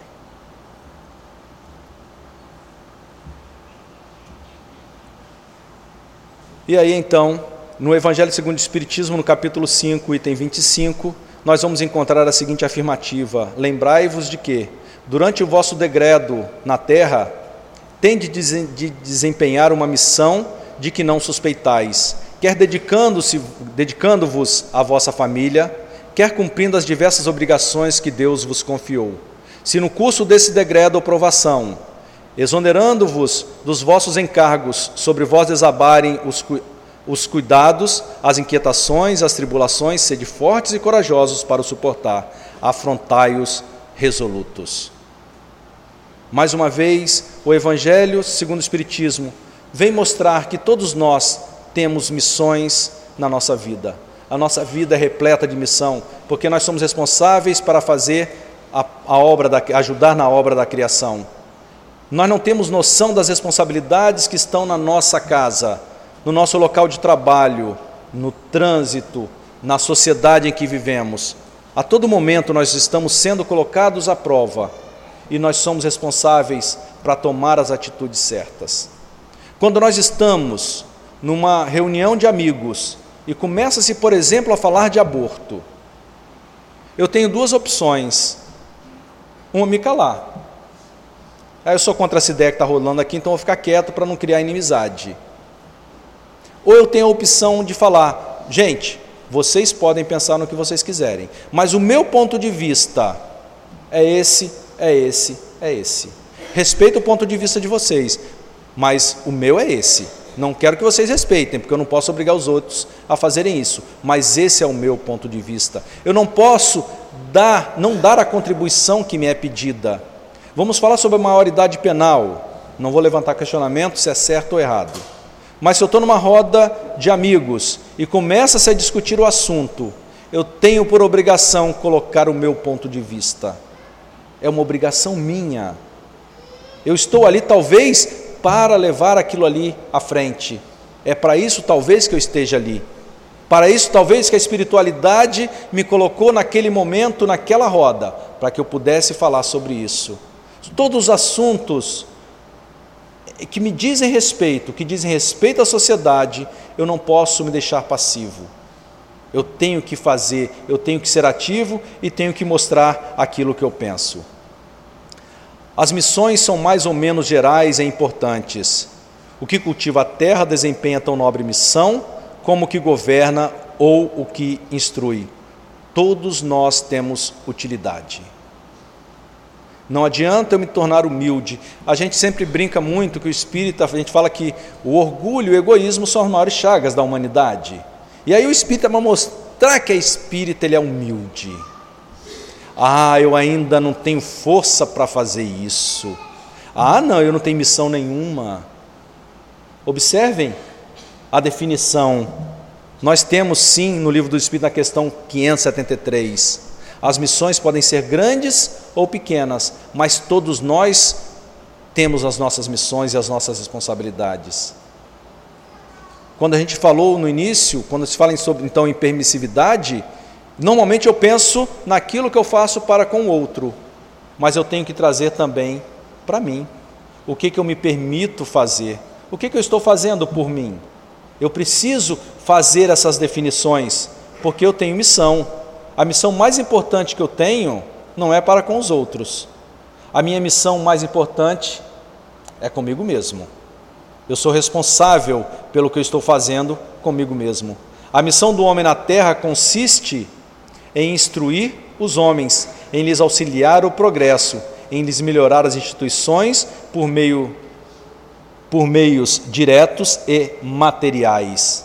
E aí então, no Evangelho segundo o Espiritismo, no capítulo cinco, item vinte e cinco, nós vamos encontrar a seguinte afirmativa: lembrai-vos de que, durante o vosso degredo na terra, tende de desempenhar uma missão de que não suspeitais, quer dedicando-se, dedicando-vos à vossa família, quer cumprindo as diversas obrigações que Deus vos confiou. Se no curso desse degredo ou provação, exonerando-vos dos vossos encargos, sobre vós desabarem os, os cuidados, as inquietações, as tribulações, sede fortes e corajosos para o suportar, afrontai-os resolutos. Mais uma vez, o Evangelho segundo o Espiritismo vem mostrar que todos nós temos missões na nossa vida. A nossa vida é repleta de missão, porque nós somos responsáveis para fazer a, a obra, da, ajudar na obra da criação. Nós não temos noção das responsabilidades que estão na nossa casa, no nosso local de trabalho, no trânsito, na sociedade em que vivemos. A todo momento nós estamos sendo colocados à prova e nós somos responsáveis para tomar as atitudes certas. Quando nós estamos numa reunião de amigos e começa-se, por exemplo, a falar de aborto, eu tenho duas opções. Uma, me calar. Aí eu sou contra essa ideia que está rolando aqui, então eu vou ficar quieto para não criar inimizade. Ou eu tenho a opção de falar: gente, vocês podem pensar no que vocês quiserem, mas o meu ponto de vista é esse, é esse, é esse. Respeito o ponto de vista de vocês, mas o meu é esse. Não quero que vocês respeitem, porque eu não posso obrigar os outros a fazerem isso, mas esse é o meu ponto de vista. Eu não posso dar, não dar a contribuição que me é pedida. Vamos falar sobre a maioridade penal. Não vou levantar questionamento se é certo ou errado. Mas se eu estou numa roda de amigos e começa-se a discutir o assunto, eu tenho por obrigação colocar o meu ponto de vista. É uma obrigação minha. Eu estou ali talvez para levar aquilo ali à frente. É para isso talvez que eu esteja ali. Para isso talvez que a espiritualidade me colocou naquele momento, naquela roda, para que eu pudesse falar sobre isso. Todos os assuntos que me dizem respeito, que dizem respeito à sociedade, eu não posso me deixar passivo. Eu tenho que fazer, eu tenho que ser ativo e tenho que mostrar aquilo que eu penso. As missões são mais ou menos gerais e importantes. O que cultiva a terra desempenha tão nobre missão como o que governa ou o que instrui. Todos nós temos utilidade. Não adianta eu me tornar humilde. A gente sempre brinca muito que o espírita, a gente fala que o orgulho e o egoísmo são as maiores chagas da humanidade. E aí o espírita vai mostrar que a espírita ele é humilde. Ah, eu ainda não tenho força para fazer isso. Ah, não, eu não tenho missão nenhuma. Observem a definição. Nós temos sim no Livro do Espírito, na questão quinhentos e setenta e três, as missões podem ser grandes ou pequenas, mas todos nós temos as nossas missões e as nossas responsabilidades. Quando a gente falou no início, quando se fala em, sobre, então em permissividade, normalmente eu penso naquilo que eu faço para com o outro, mas eu tenho que trazer também para mim. O que, que eu me permito fazer? O que, que eu estou fazendo por mim? Eu preciso fazer essas definições, porque eu tenho missão. A missão mais importante que eu tenho não é para com os outros. A minha missão mais importante é comigo mesmo. Eu sou responsável pelo que eu estou fazendo comigo mesmo. A missão do homem na terra consiste em instruir os homens, em lhes auxiliar o progresso, em lhes melhorar as instituições por meio, por meios diretos e materiais.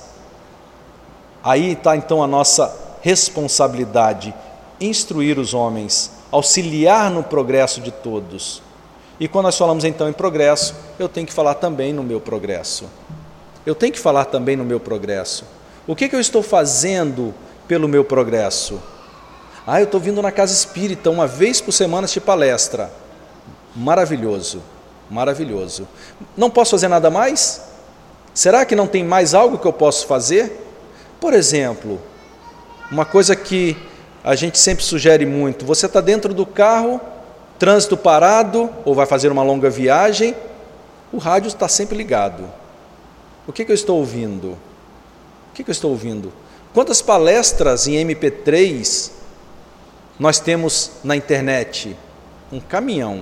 Aí está então a nossa responsabilidade, instruir os homens, auxiliar no progresso de todos. E quando nós falamos então em progresso, eu tenho que falar também no meu progresso. Eu tenho que falar também no meu progresso. O que, que eu estou fazendo pelo meu progresso? Ah, eu estou vindo na casa espírita uma vez por semana de palestra. Maravilhoso, maravilhoso. Não posso fazer nada mais? Será que não tem mais algo que eu posso fazer? Por exemplo, uma coisa que a gente sempre sugere muito, você está dentro do carro, trânsito parado, ou vai fazer uma longa viagem, o rádio está sempre ligado. O que, que eu estou ouvindo? O que, que eu estou ouvindo? Quantas palestras em M P três nós temos na internet? Um caminhão.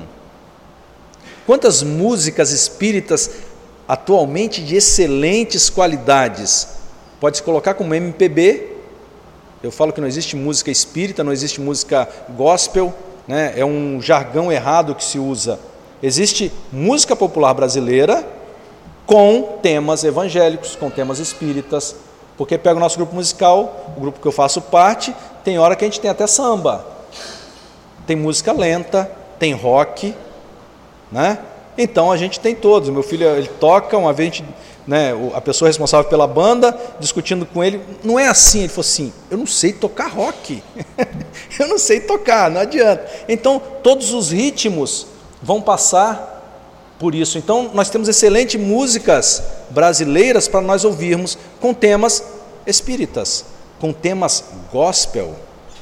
Quantas músicas espíritas atualmente de excelentes qualidades? Pode-se colocar como M P B. Eu falo que não existe música espírita, não existe música gospel, né? É um jargão errado que se usa. Existe música popular brasileira com temas evangélicos, com temas espíritas, porque pega o nosso grupo musical, o grupo que eu faço parte, tem hora que a gente tem até samba, tem música lenta, tem rock, né? Então a gente tem todos. O meu filho, ele toca, uma vez a, gente, né, a pessoa responsável pela banda, discutindo com ele, não é assim, ele falou assim, eu não sei tocar rock, eu não sei tocar, não adianta. Então todos os ritmos vão passar por isso. Então nós temos excelentes músicas brasileiras para nós ouvirmos com temas espíritas, com temas gospel.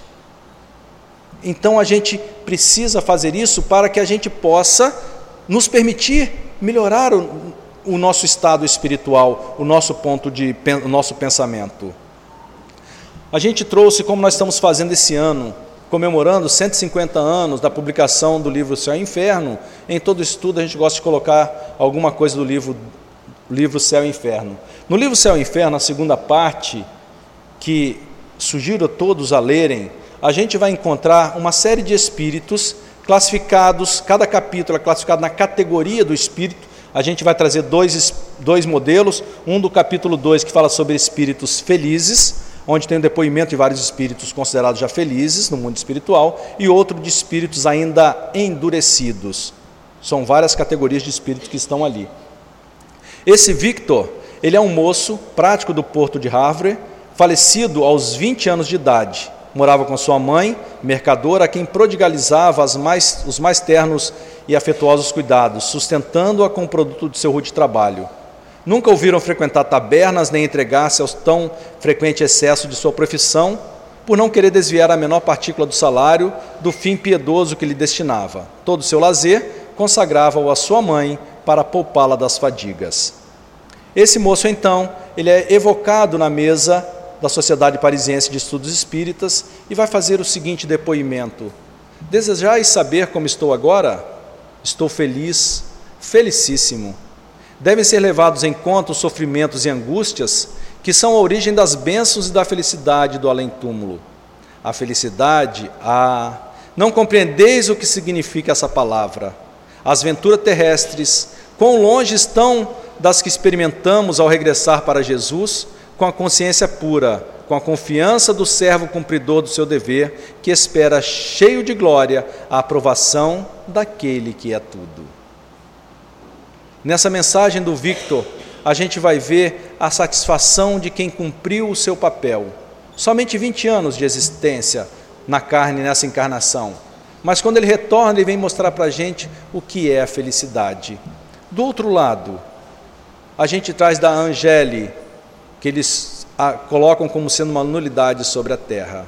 Então a gente precisa fazer isso para que a gente possa nos permitir melhorar o, o nosso estado espiritual, o nosso ponto de, o nosso pensamento. A gente trouxe, como nós estamos fazendo esse ano, comemorando cento e cinquenta anos da publicação do livro Céu e Inferno. Em todo estudo a gente gosta de colocar alguma coisa do livro, livro Céu e Inferno. No livro Céu e Inferno, a segunda parte, que sugiro a todos a lerem, a gente vai encontrar uma série de espíritos classificados, cada capítulo é classificado na categoria do espírito. A gente vai trazer dois, dois modelos, um do capítulo dois que fala sobre espíritos felizes, onde tem o depoimento de vários espíritos considerados já felizes no mundo espiritual, e outro de espíritos ainda endurecidos. São várias categorias de espíritos que estão ali. Esse Victor, ele é um moço prático do porto de Havre, falecido aos vinte anos de idade. Morava com sua mãe, mercadora, a quem prodigalizava as mais, os mais ternos e afetuosos cuidados, sustentando-a com o produto de seu rude trabalho. Nunca o viram frequentar tabernas, nem entregar-se aos tão frequente excesso de sua profissão, por não querer desviar a menor partícula do salário do fim piedoso que lhe destinava. Todo o seu lazer consagrava-o à sua mãe para poupá-la das fadigas. Esse moço, então, ele é evocado na mesa da Sociedade Parisiense de Estudos Espíritas e vai fazer o seguinte depoimento: desejais saber como estou agora? Estou feliz, felicíssimo. Devem ser levados em conta os sofrimentos e angústias que são a origem das bênçãos e da felicidade do além-túmulo. A felicidade, ah, não compreendeis o que significa essa palavra. As venturas terrestres, quão longe estão das que experimentamos ao regressar para Jesus, com a consciência pura, com a confiança do servo cumpridor do seu dever, que espera cheio de glória a aprovação daquele que é tudo. Nessa mensagem do Victor, a gente vai ver a satisfação de quem cumpriu o seu papel. Somente vinte anos de existência na carne, nessa encarnação. Mas quando ele retorna, ele vem mostrar para a gente o que é a felicidade. Do outro lado, a gente traz da Angéle, que eles a colocam como sendo uma nulidade sobre a terra.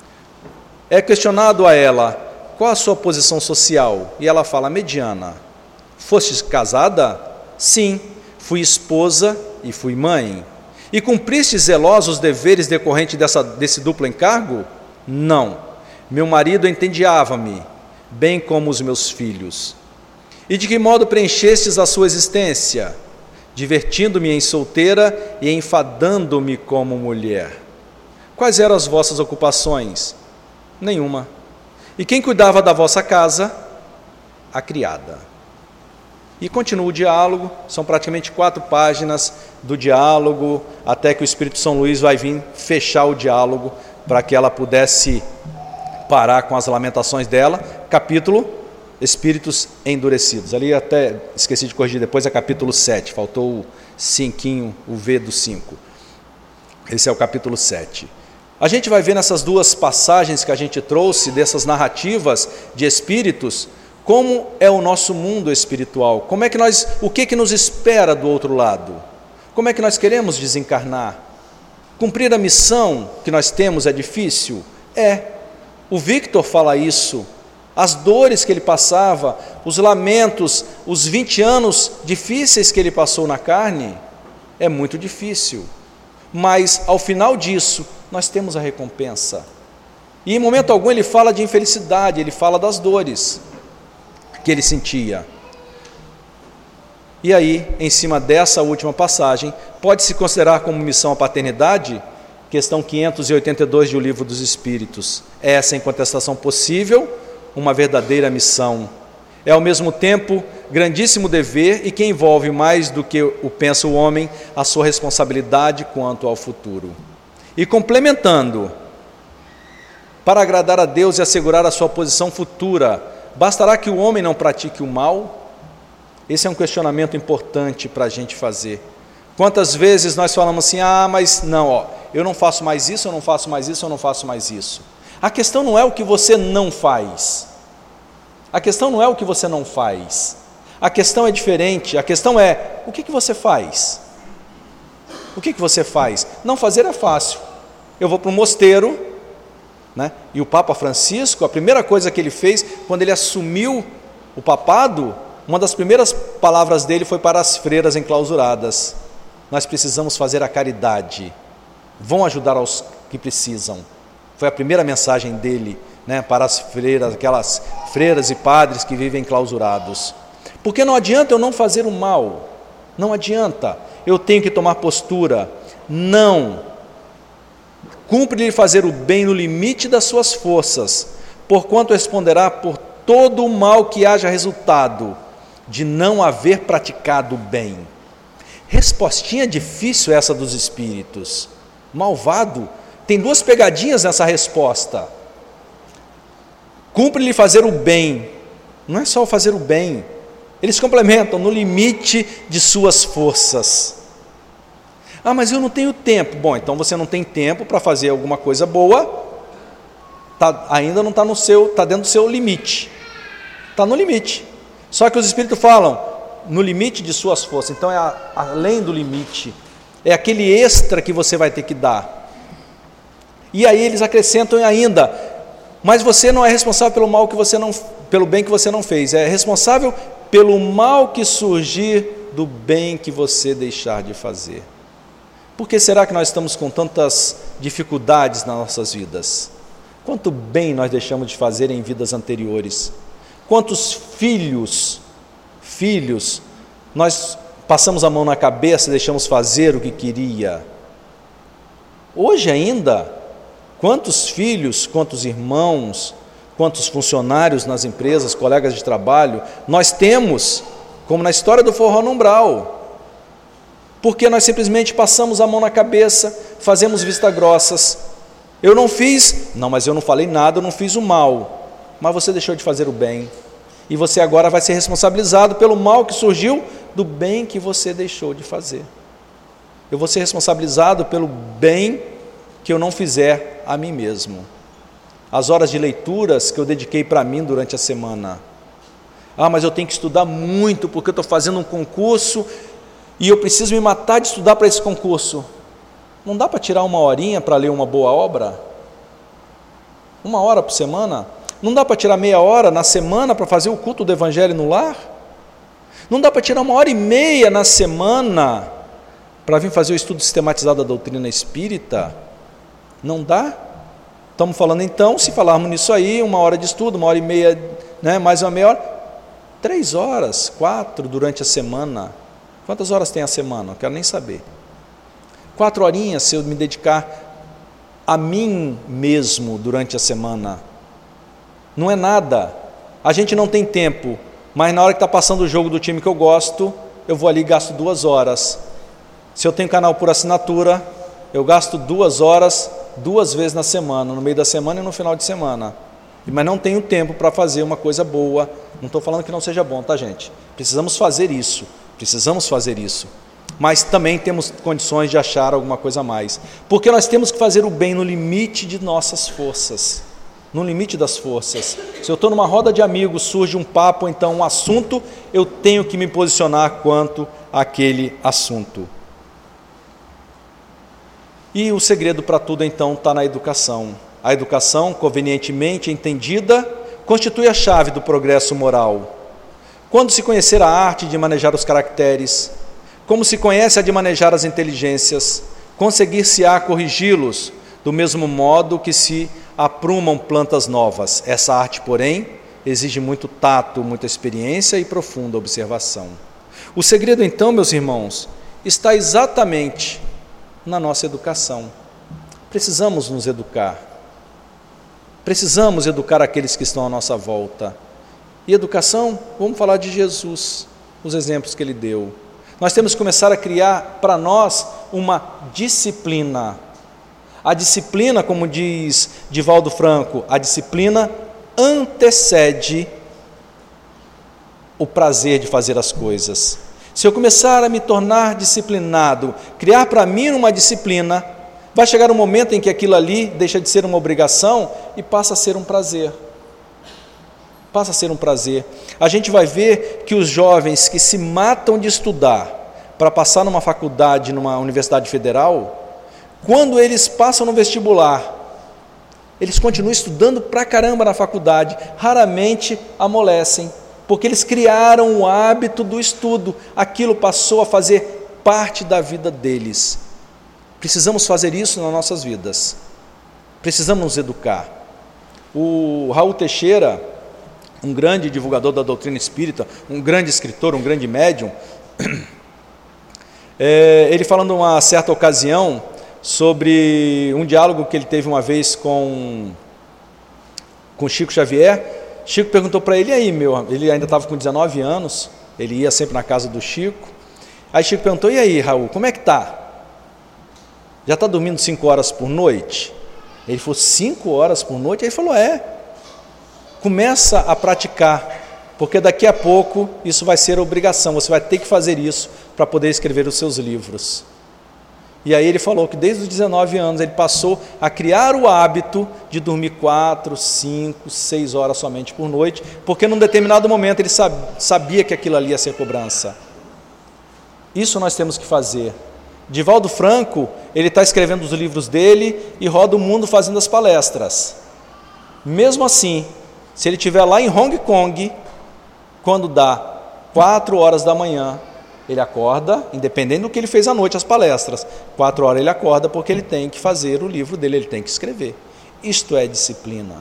É questionado a ela, qual a sua posição social? E ela fala, mediana. Fostes casada? Sim, fui esposa e fui mãe. E cumpriste zelosos os deveres decorrentes dessa, desse duplo encargo? Não. Meu marido entediava-me, bem como os meus filhos. E de que modo preenchestes a sua existência? Divertindo-me em solteira e enfadando-me como mulher. Quais eram as vossas ocupações? Nenhuma. E quem cuidava da vossa casa? A criada. E continua o diálogo, são praticamente quatro páginas do diálogo, até que o Espírito São Luís vai vir fechar o diálogo, para que ela pudesse parar com as lamentações dela. Capítulo Espíritos endurecidos. Ali até esqueci de corrigir depois, é capítulo sete, faltou o cinquinho, o V do cinco. Esse é o capítulo sete. A gente vai ver nessas duas passagens que a gente trouxe, dessas narrativas de espíritos, como é o nosso mundo espiritual, como é que nós, o que que nos espera do outro lado, como é que nós queremos desencarnar. Cumprir a missão que nós temos é difícil? É, O Victor fala isso. As dores que ele passava, os lamentos, os vinte anos difíceis que ele passou na carne, é muito difícil. Mas ao final disso, nós temos a recompensa. E em momento algum ele fala de infelicidade, ele fala das dores que ele sentia. E aí, em cima dessa última passagem, pode-se considerar como missão a paternidade? Questão quinhentos e oitenta e dois de O Livro dos Espíritos. É, sem contestação possível, uma verdadeira missão. É ao mesmo tempo grandíssimo dever e que envolve mais do que o pensa o homem, a sua responsabilidade quanto ao futuro. E complementando, para agradar a Deus e assegurar a sua posição futura, bastará que o homem não pratique o mal? Esse é um questionamento importante para a gente fazer. Quantas vezes nós falamos assim, ah, mas não, ó, eu não faço mais isso, eu não faço mais isso, eu não faço mais isso. A questão não é o que você não faz. A questão não é o que você não faz. A questão é diferente. A questão é, o que, que você faz? O que, que você faz? Não fazer é fácil. Eu vou para um mosteiro, né? E o Papa Francisco, a primeira coisa que ele fez, quando ele assumiu o papado, uma das primeiras palavras dele foi para as freiras enclausuradas. Nós precisamos fazer a caridade. Vão ajudar aos que precisam. Foi a primeira mensagem dele, né, para as freiras, aquelas freiras e padres que vivem enclausurados. Porque não adianta eu não fazer o mal. Não adianta. Eu tenho que tomar postura. Não. Cumpre-lhe fazer o bem no limite das suas forças, porquanto responderá por todo o mal que haja resultado de não haver praticado o bem. Respostinha difícil essa dos espíritos. Malvado. Tem duas pegadinhas nessa resposta. Cumpre-lhe fazer o bem. Não é só fazer o bem. Eles complementam no limite de suas forças. Ah, mas eu não tenho tempo. Bom, então você não tem tempo para fazer alguma coisa boa, tá, ainda não está no seu, está dentro do seu limite. Está no limite. Só que os espíritos falam, no limite de suas forças. Então é a, além do limite. É aquele extra que você vai ter que dar. E aí eles acrescentam ainda, mas você não é responsável pelo mal que você não, pelo bem que você não fez. É responsável pelo mal que surgir do bem que você deixar de fazer. Por que será que nós estamos com tantas dificuldades nas nossas vidas? Quanto bem nós deixamos de fazer em vidas anteriores? Quantos filhos, filhos, nós passamos a mão na cabeça e deixamos fazer o que queria? Hoje ainda, quantos filhos, quantos irmãos, quantos funcionários nas empresas, colegas de trabalho, nós temos, como na história do forró no umbral, porque nós simplesmente passamos a mão na cabeça, fazemos vista grossas. Eu não fiz, não, mas eu não falei nada, eu não fiz o mal, mas você deixou de fazer o bem, e você agora vai ser responsabilizado pelo mal que surgiu do bem que você deixou de fazer. Eu vou ser responsabilizado pelo bem que eu não fizer a mim mesmo. As horas de leituras que eu dediquei para mim durante a semana. Ah, mas eu tenho que estudar muito porque eu estou fazendo um concurso e eu preciso me matar de estudar para esse concurso. Não dá para tirar uma horinha para ler uma boa obra? Uma hora por semana? Não dá para tirar meia hora na semana para fazer o culto do Evangelho no lar? Não dá para tirar uma hora e meia na semana para vir fazer o estudo sistematizado da doutrina espírita? Não dá? Estamos falando então, se falarmos nisso aí, uma hora de estudo, uma hora e meia, né, mais uma meia hora, três horas, quatro durante a semana. Quantas horas tem a semana? Não quero nem saber. Quatro horinhas se eu me dedicar a mim mesmo durante a semana. Não é nada. A gente não tem tempo, mas na hora que está passando o jogo do time que eu gosto, eu vou ali e gasto duas horas. Se eu tenho canal por assinatura, eu gasto duas horas, duas vezes na semana, no meio da semana e no final de semana. Mas não tenho tempo para fazer uma coisa boa. Não estou falando que não seja bom, tá, gente? Precisamos fazer isso. Precisamos fazer isso, mas também temos condições de achar alguma coisa a mais, porque nós temos que fazer o bem no limite de nossas forças, no limite das forças. Se eu estou numa roda de amigos, surge um papo, então um assunto, eu tenho que me posicionar quanto àquele assunto. E o segredo para tudo então está na educação. A educação, convenientemente entendida, constitui a chave do progresso moral. Quando se conhecer a arte de manejar os caracteres, como se conhece a de manejar as inteligências, conseguir-se-á corrigi-los, do mesmo modo que se aprumam plantas novas. Essa arte, porém, exige muito tato, muita experiência e profunda observação. O segredo, então, meus irmãos, está exatamente na nossa educação. Precisamos nos educar. Precisamos educar aqueles que estão à nossa volta. E educação, vamos falar de Jesus, os exemplos que ele deu. Nós temos que começar a criar para nós uma disciplina. A disciplina, como diz Divaldo Franco, a disciplina antecede o prazer de fazer as coisas. Se eu começar a me tornar disciplinado, criar para mim uma disciplina, vai chegar um momento em que aquilo ali deixa de ser uma obrigação e passa a ser um prazer. Passa a ser um prazer. A gente vai ver que os jovens que se matam de estudar para passar numa faculdade, numa universidade federal, quando eles passam no vestibular, eles continuam estudando pra caramba na faculdade, raramente amolecem, porque eles criaram o hábito do estudo, aquilo passou a fazer parte da vida deles. Precisamos fazer isso nas nossas vidas, precisamos nos educar. O Raul Teixeira, um grande divulgador da doutrina espírita, um grande escritor, um grande médium, é, ele falando uma certa ocasião sobre um diálogo que ele teve uma vez com, com Chico Xavier. Chico perguntou para ele, e aí meu, ele ainda estava com dezenove anos, ele ia sempre na casa do Chico. Aí Chico perguntou, e aí Raul, como é que tá? Já está dormindo cinco horas por noite? Ele falou, cinco horas por noite? Aí ele falou, é, começa a praticar, porque daqui a pouco isso vai ser obrigação, você vai ter que fazer isso para poder escrever os seus livros. E aí ele falou que desde os dezenove anos ele passou a criar o hábito de dormir quatro, cinco, seis horas somente por noite, porque num determinado momento ele sabia que aquilo ali ia ser cobrança. Isso nós temos que fazer. Divaldo Franco, ele está escrevendo os livros dele e roda o mundo fazendo as palestras. Mesmo assim, se ele estiver lá em Hong Kong, quando dá quatro horas da manhã, ele acorda, independente do que ele fez à noite, as palestras, quatro horas ele acorda porque ele tem que fazer o livro dele, ele tem que escrever. Isto é disciplina.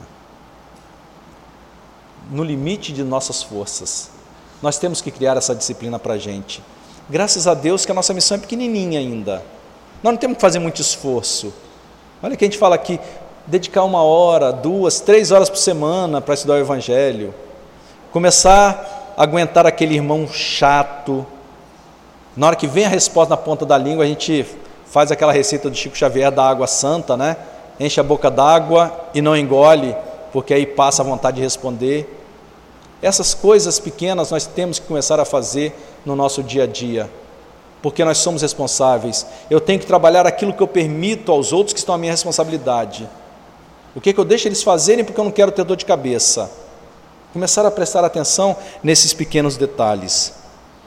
No limite de nossas forças. Nós temos que criar essa disciplina para a gente. Graças a Deus que a nossa missão é pequenininha ainda. Nós não temos que fazer muito esforço. Olha que a gente fala aqui, dedicar uma hora, duas, três horas por semana para estudar o Evangelho. Começar a aguentar aquele irmão chato. Na hora que vem a resposta na ponta da língua, a gente faz aquela receita do Chico Xavier da água santa, né? Enche a boca d'água e não engole, porque aí passa a vontade de responder. Essas coisas pequenas nós temos que começar a fazer no nosso dia a dia, porque nós somos responsáveis. Eu tenho que trabalhar aquilo que eu permito aos outros que estão à minha responsabilidade. O que, que eu deixo eles fazerem porque eu não quero ter dor de cabeça? Começar a prestar atenção nesses pequenos detalhes.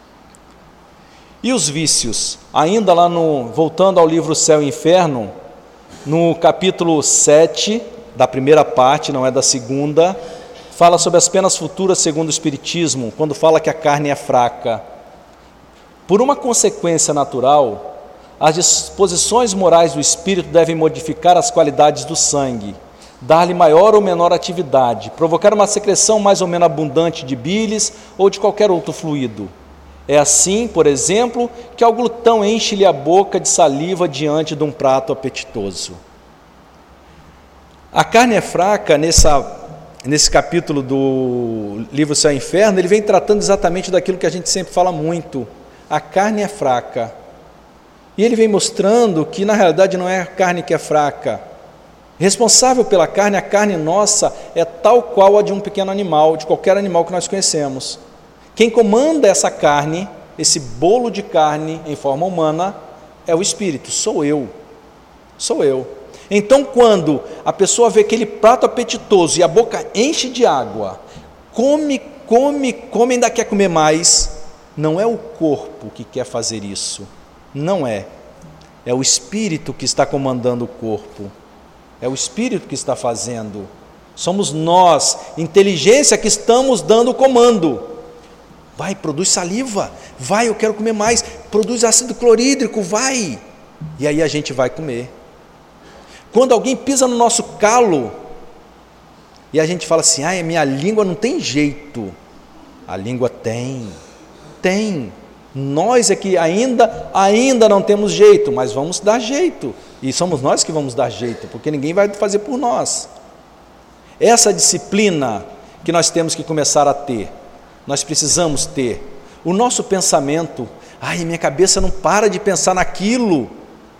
E os vícios? Ainda lá no, voltando ao livro Céu e Inferno, no capítulo sete, da primeira parte, não é da segunda, fala sobre as penas futuras segundo o Espiritismo, quando fala que a carne é fraca. Por uma consequência natural, as disposições morais do espírito devem modificar as qualidades do sangue, dar-lhe maior ou menor atividade, provocar uma secreção mais ou menos abundante de bilis ou de qualquer outro fluido. É assim, por exemplo, que ao glutão enche-lhe a boca de saliva diante de um prato apetitoso. A carne é fraca, nessa, nesse capítulo do livro Céu e Inferno, ele vem tratando exatamente daquilo que a gente sempre fala muito. A carne é fraca. E ele vem mostrando que na realidade não é a carne que é fraca. Responsável pela carne, a carne nossa é tal qual a de um pequeno animal, de qualquer animal que nós conhecemos. Quem comanda essa carne, esse bolo de carne em forma humana, é o espírito, sou eu, sou eu. Então quando a pessoa vê aquele prato apetitoso e a boca enche de água, come, come, come, ainda quer comer mais, não é o corpo que quer fazer isso, não é, é o espírito que está comandando o corpo. É o Espírito que está fazendo. Somos nós, inteligência, que estamos dando o comando. Vai, produz saliva. Vai, eu quero comer mais. Produz ácido clorídrico, vai. E aí a gente vai comer. Quando alguém pisa no nosso calo, e a gente fala assim, ah, minha língua não tem jeito. A língua tem, tem. Nós é que ainda, ainda não temos jeito, mas vamos dar jeito. E somos nós que vamos dar jeito, porque ninguém vai fazer por nós. Essa disciplina que nós temos que começar a ter, nós precisamos ter. O nosso pensamento, ai, minha cabeça não para de pensar naquilo.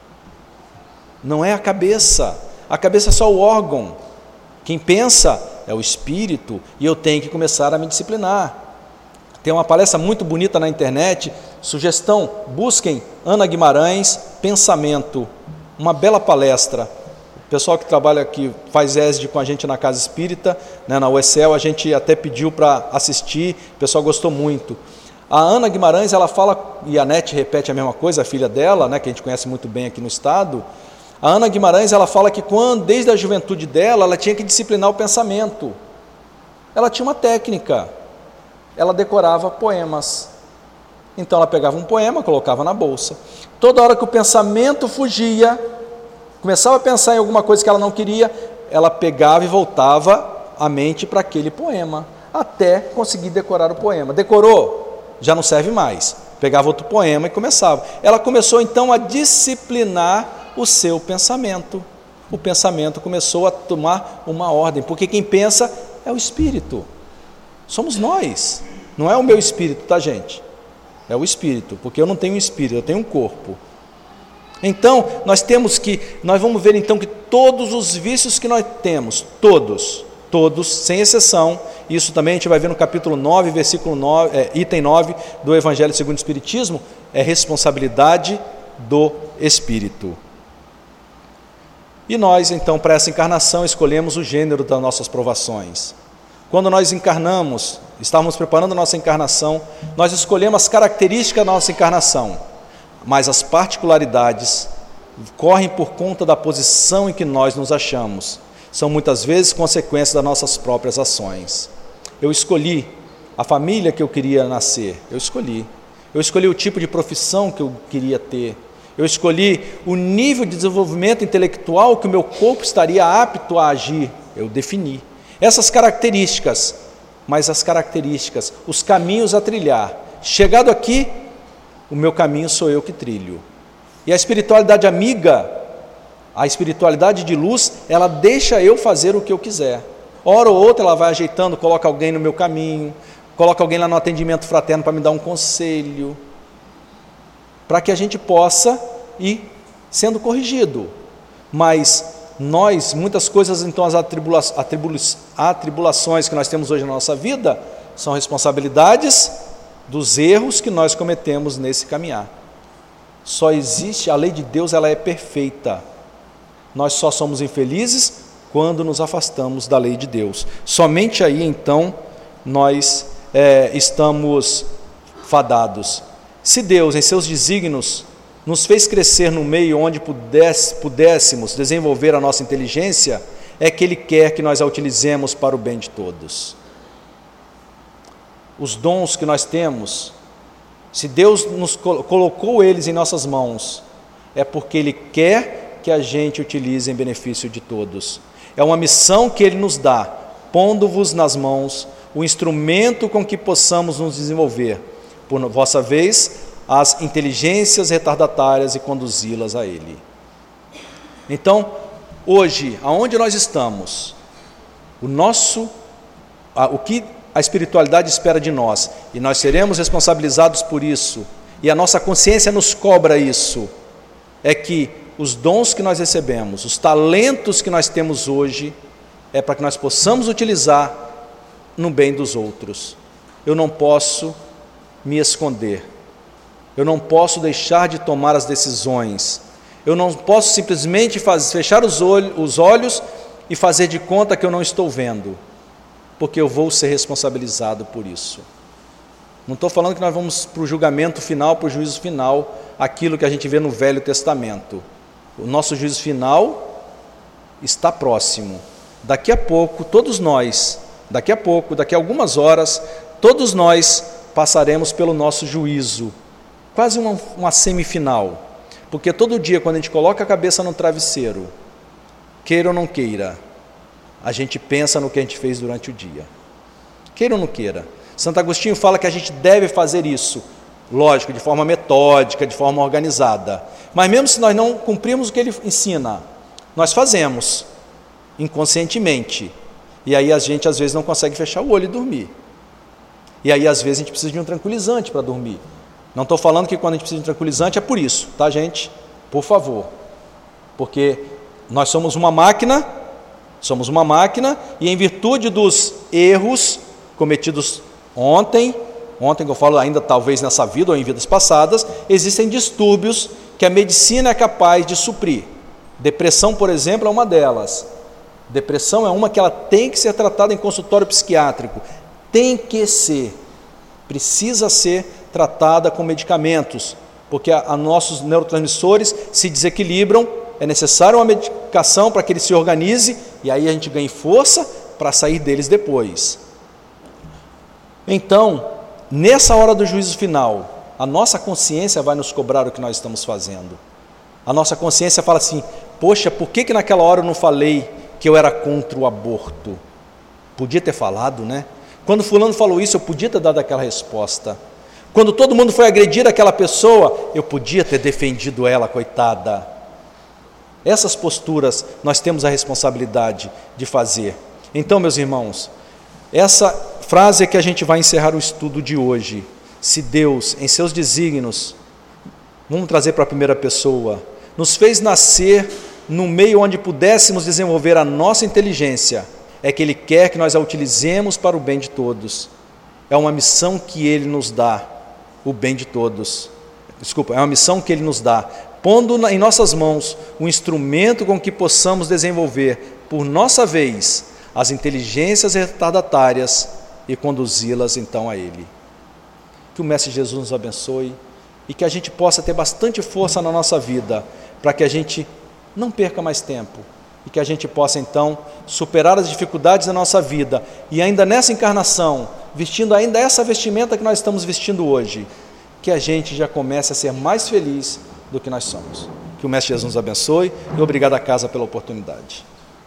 Não é a cabeça, a cabeça é só o órgão. Quem pensa é o espírito, e eu tenho que começar a me disciplinar. Tem uma palestra muito bonita na internet, sugestão, busquem Ana Guimarães, Pensamento, uma bela palestra. O pessoal que trabalha aqui, faz E S D com a gente na Casa Espírita, né, na U S L, a gente até pediu para assistir, o pessoal gostou muito. A Ana Guimarães, ela fala, e a Nete repete a mesma coisa, a filha dela, né, que a gente conhece muito bem aqui no estado. A Ana Guimarães, ela fala que quando, desde a juventude dela, ela tinha que disciplinar o pensamento. Ela tinha uma técnica, ela decorava poemas. Então ela pegava um poema, colocava na bolsa. Toda hora que o pensamento fugia, começava a pensar em alguma coisa que ela não queria, ela pegava e voltava a mente para aquele poema, até conseguir decorar o poema. Decorou? Já não serve mais. Pegava outro poema e começava. Ela começou então a disciplinar o seu pensamento. O pensamento começou a tomar uma ordem, porque quem pensa é o espírito. Somos nós. Não é o meu espírito, tá, gente? É o espírito, porque eu não tenho um espírito, eu tenho um corpo. Então, nós temos que, nós vamos ver então que todos os vícios que nós temos, todos, todos, sem exceção, isso também a gente vai ver no capítulo nove, versículo nove, é, item nove do Evangelho segundo o Espiritismo, é responsabilidade do espírito. E nós, então, para essa encarnação, escolhemos o gênero das nossas provações. Quando nós encarnamos, estávamos preparando a nossa encarnação, nós escolhemos as características da nossa encarnação, mas as particularidades correm por conta da posição em que nós nos achamos. São muitas vezes consequências das nossas próprias ações. Eu escolhi a família que eu queria nascer, eu escolhi. Eu escolhi o tipo de profissão que eu queria ter. Eu escolhi o nível de desenvolvimento intelectual que o meu corpo estaria apto a agir, eu defini. Essas características, mas as características, os caminhos a trilhar. Chegado aqui, o meu caminho sou eu que trilho. E a espiritualidade amiga, a espiritualidade de luz, ela deixa eu fazer o que eu quiser. Hora ou outra ela vai ajeitando, coloca alguém no meu caminho, coloca alguém lá no atendimento fraterno para me dar um conselho, para que a gente possa ir sendo corrigido. Mas nós, muitas coisas, então as atribula atribula atribulações que nós temos hoje na nossa vida, são responsabilidades dos erros que nós cometemos nesse caminhar. Só existe, a lei de Deus, ela é perfeita. Nós só somos infelizes quando nos afastamos da lei de Deus. Somente aí, então, nós é, estamos fadados. Se Deus, em seus desígnios, nos fez crescer no meio onde pudesse, pudéssemos desenvolver a nossa inteligência, é que Ele quer que nós a utilizemos para o bem de todos. Os dons que nós temos, se Deus nos colocou eles em nossas mãos, é porque Ele quer que a gente utilize em benefício de todos. É uma missão que Ele nos dá, pondo-vos nas mãos o instrumento com que possamos nos desenvolver, por vossa vez, as inteligências retardatárias e conduzi-las a Ele. Então, hoje, aonde nós estamos, o nosso, o que a espiritualidade espera de nós, e nós seremos responsabilizados por isso, e a nossa consciência nos cobra isso, é que os dons que nós recebemos, os talentos que nós temos hoje, é para que nós possamos utilizar no bem dos outros. Eu não posso me esconder, eu não posso deixar de tomar as decisões, eu não posso simplesmente fazer, fechar os olhos, os olhos e fazer de conta que eu não estou vendo, porque eu vou ser responsabilizado por isso. Não estou falando que nós vamos para o julgamento final, para o juízo final, aquilo que a gente vê no Velho Testamento. O nosso juízo final está próximo. Daqui a pouco, todos nós, daqui a pouco, daqui a algumas horas, todos nós passaremos pelo nosso juízo, quase uma, uma semifinal, porque todo dia, quando a gente coloca a cabeça no travesseiro, queira ou não queira, a gente pensa no que a gente fez durante o dia. Queira ou não queira. Santo Agostinho fala que a gente deve fazer isso, lógico, de forma metódica, de forma organizada. Mas mesmo se nós não cumprirmos o que ele ensina, nós fazemos inconscientemente. E aí a gente às vezes não consegue fechar o olho e dormir. E aí às vezes a gente precisa de um tranquilizante para dormir. Não estou falando que quando a gente precisa de um tranquilizante é por isso, tá, gente? Por favor. Porque nós somos uma máquina, somos uma máquina, e em virtude dos erros cometidos ontem, ontem que eu falo ainda talvez nessa vida ou em vidas passadas, existem distúrbios que a medicina é capaz de suprir. Depressão, por exemplo, é uma delas. Depressão é uma que ela tem que ser tratada em consultório psiquiátrico. Tem que ser, precisa ser tratada com medicamentos, porque a, a nossos neurotransmissores se desequilibram, é necessário uma medicação para que ele se organize, e aí a gente ganhe força para sair deles depois. Então, nessa hora do juízo final, a nossa consciência vai nos cobrar o que nós estamos fazendo. A nossa consciência fala assim, poxa, por que que naquela hora eu não falei que eu era contra o aborto? Podia ter falado, né? Quando fulano falou isso, eu podia ter dado aquela resposta. Quando todo mundo foi agredir aquela pessoa, eu podia ter defendido ela, coitada. Essas posturas nós temos a responsabilidade de fazer. Então, meus irmãos, essa frase é que a gente vai encerrar o estudo de hoje. Se Deus, em seus desígnios, vamos trazer para a primeira pessoa, nos fez nascer no meio onde pudéssemos desenvolver a nossa inteligência, é que Ele quer que nós a utilizemos para o bem de todos. É uma missão que Ele nos dá, o bem de todos. Desculpa, é uma missão que Ele nos dá, pondo em nossas mãos um instrumento com que possamos desenvolver, por nossa vez, as inteligências retardatárias e conduzi-las então a Ele. Que o Mestre Jesus nos abençoe e que a gente possa ter bastante força na nossa vida, para que a gente não perca mais tempo e que a gente possa então superar as dificuldades da nossa vida e ainda nessa encarnação, vestindo ainda essa vestimenta que nós estamos vestindo hoje, que a gente já comece a ser mais feliz do que nós somos. Que o Mestre Jesus nos abençoe e obrigado à casa pela oportunidade.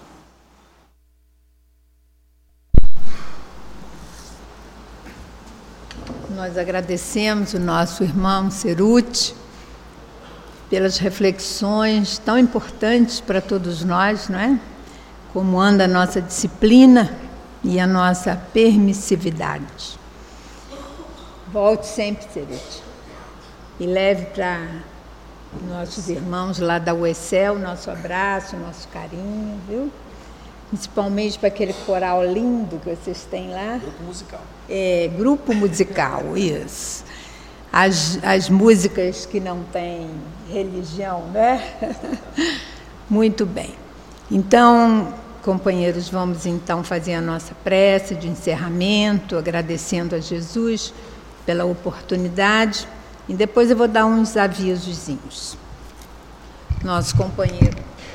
Nós agradecemos o nosso irmão Ceruti pelas reflexões tão importantes para todos nós, não é? Como anda a nossa disciplina e a nossa permissividade. Volte sempre, Ceruti, e leve para nossos irmãos lá da U E C E L nosso abraço, nosso carinho, viu? Principalmente para aquele coral lindo que vocês têm lá. Grupo musical. É, grupo musical, isso. As, as músicas que não têm religião, né? Muito bem. Então, companheiros, vamos então fazer a nossa prece de encerramento, agradecendo a Jesus pela oportunidade, e depois eu vou dar uns avisozinhos. Nosso companheiro.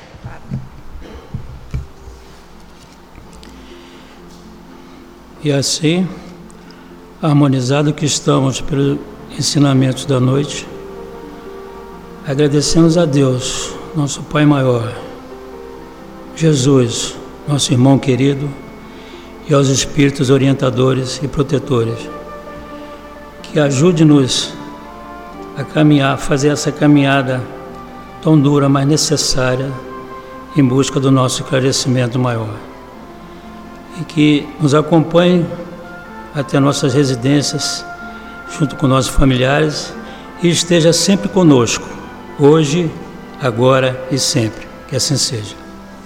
E assim, harmonizado que estamos pelos ensinamentos da noite, agradecemos a Deus, nosso Pai maior, Jesus, nosso irmão querido, e aos Espíritos orientadores e protetores, que ajude-nos a caminhar, a fazer essa caminhada tão dura, mas necessária, em busca do nosso esclarecimento maior. E que nos acompanhe até nossas residências, junto com nossos familiares, e esteja sempre conosco, hoje, agora e sempre. Que assim seja.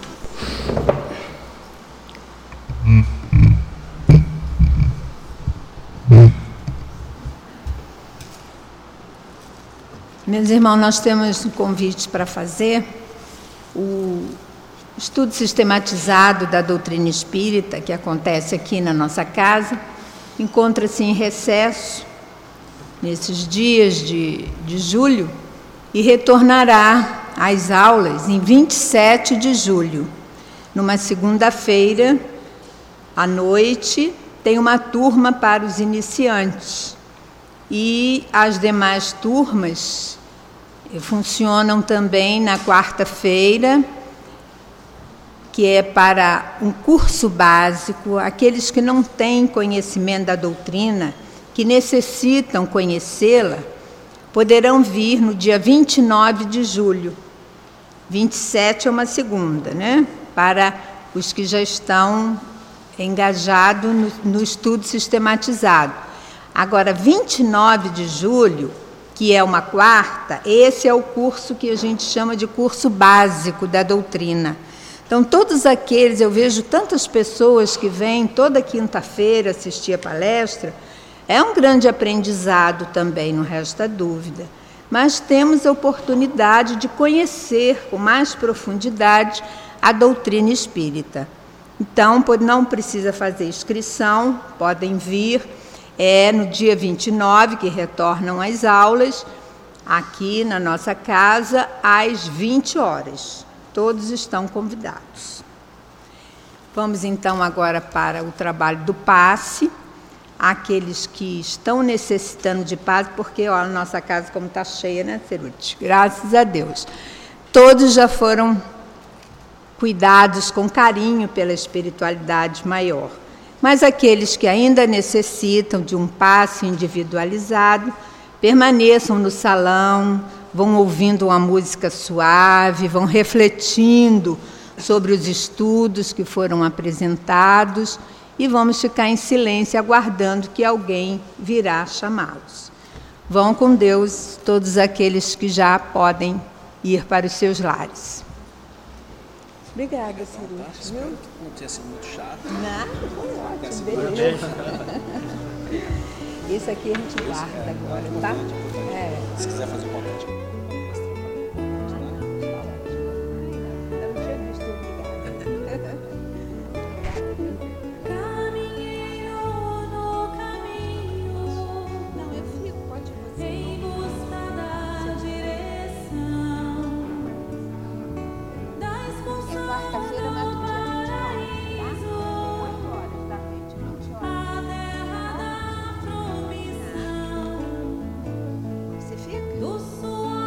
Meus irmãos, nós temos um convite para fazer. O estudo sistematizado da doutrina espírita, que acontece aqui na nossa casa, encontra-se em recesso nesses dias de, de julho e retornará às aulas em vinte e sete de julho. numa segunda-feira, à noite, tem uma turma para os iniciantes. E as demais turmas funcionam também na quarta-feira, que é para um curso básico, aqueles que não têm conhecimento da doutrina, que necessitam conhecê-la, poderão vir no dia vinte e nove de julho. vinte e sete é uma segunda, né? Para os que já estão engajados no, no estudo sistematizado. Agora, vinte e nove de julho, que é uma quarta, esse é o curso que a gente chama de curso básico da doutrina. Então, todos aqueles, eu vejo tantas pessoas que vêm toda quinta-feira assistir a palestra, é um grande aprendizado também, não resta dúvida. Mas temos a oportunidade de conhecer com mais profundidade a doutrina espírita. Então, não precisa fazer inscrição, podem vir, é no dia vinte e nove que retornam as aulas, aqui na nossa casa, às vinte horas. Todos estão convidados. Vamos então agora para o trabalho do passe. Aqueles que estão necessitando de passe, porque ó, a nossa casa como está cheia, né, Ceruti? Graças a Deus. Todos já foram cuidados com carinho pela espiritualidade maior. Mas aqueles que ainda necessitam de um passe individualizado, permaneçam no salão, vão ouvindo uma música suave, vão refletindo sobre os estudos que foram apresentados e vamos ficar em silêncio aguardando que alguém virá chamá-los. Vão com Deus todos aqueles que já podem ir para os seus lares. Obrigada, Ceruti. Não tinha sido muito chato. Nada, foi ótimo, beleza. Esse aqui a gente guarda agora, tá? É. Se quiser fazer um contato. Você fica?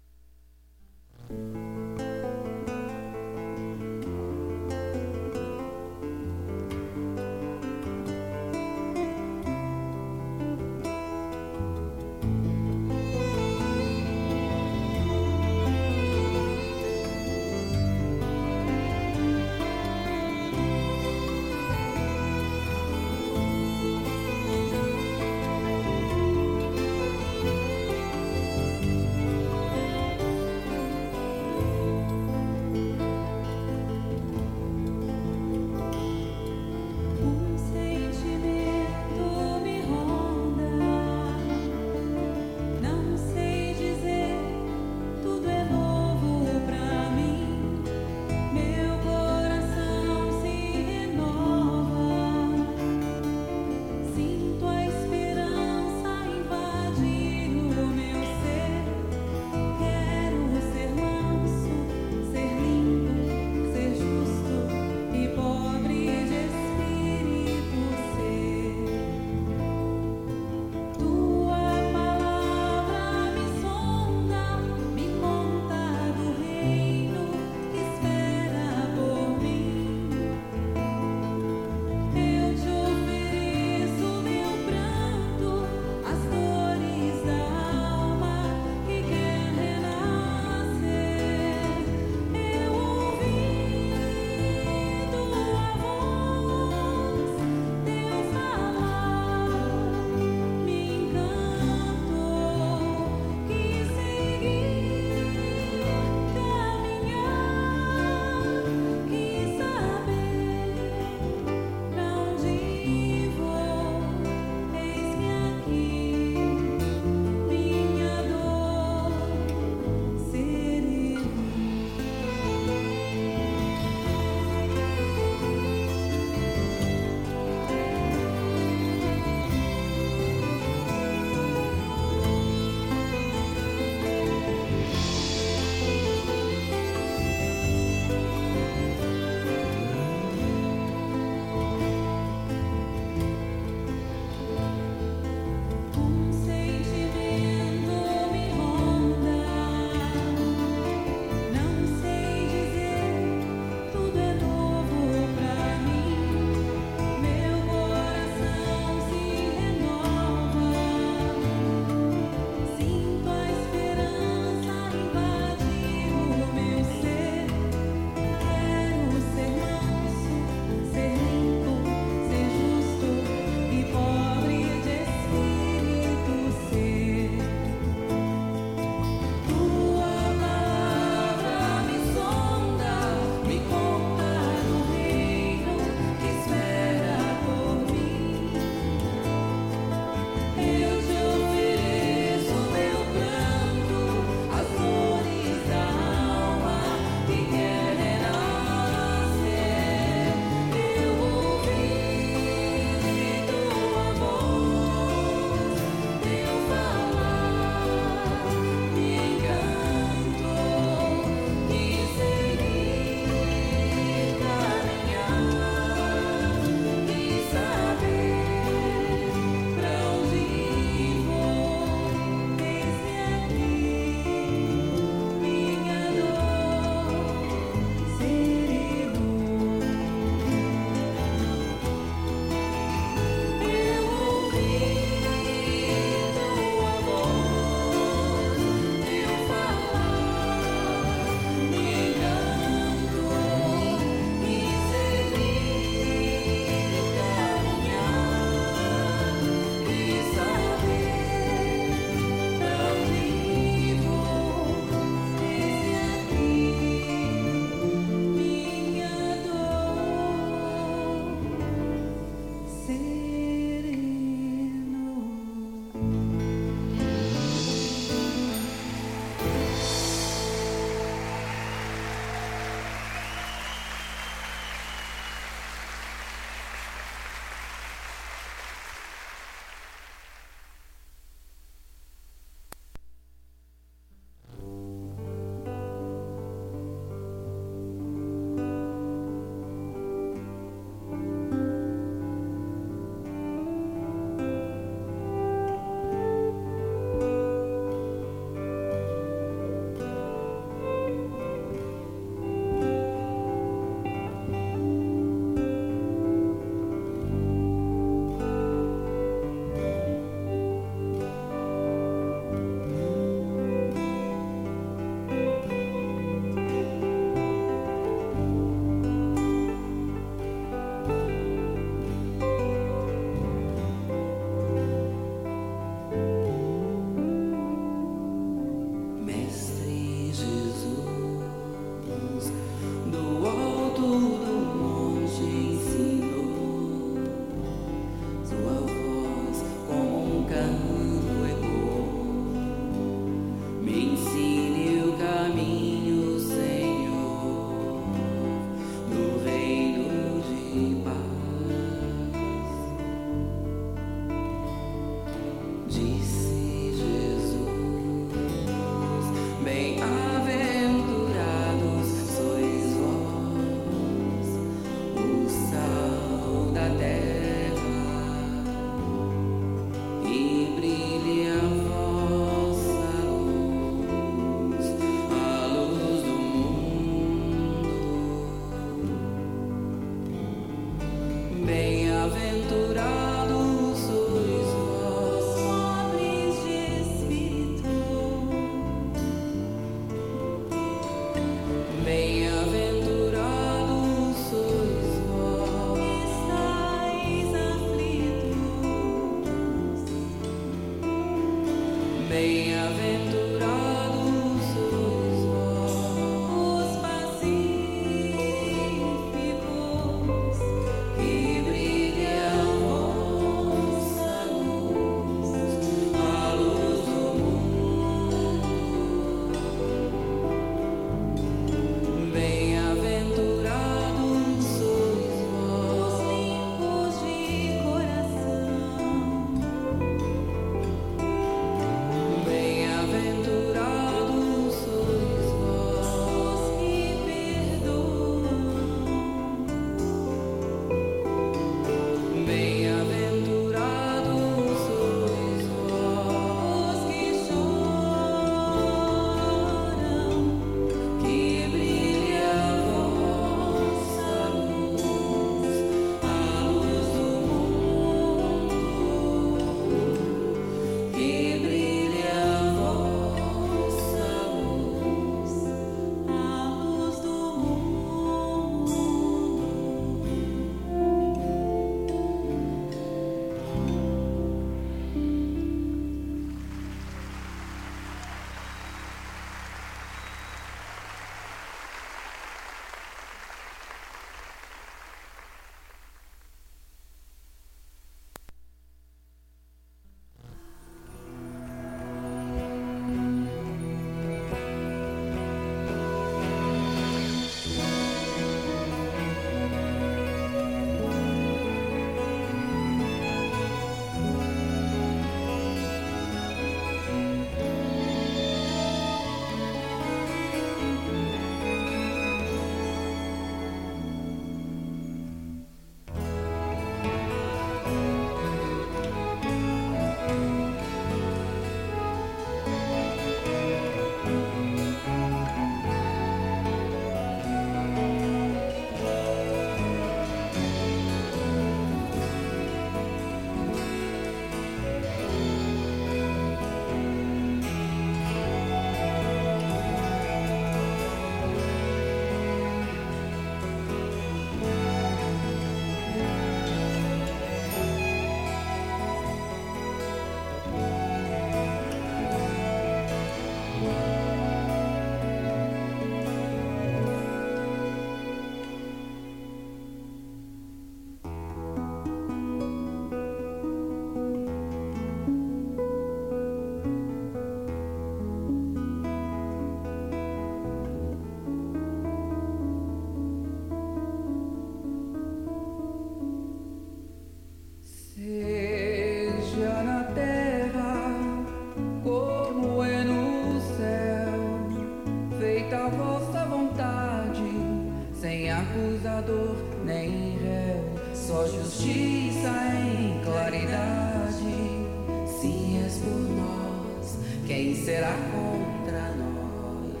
justiça em claridade. Se és por nós, quem será contra nós?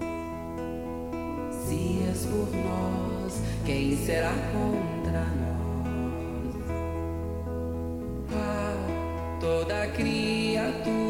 Se és por nós, quem será contra nós? Ah, toda criatura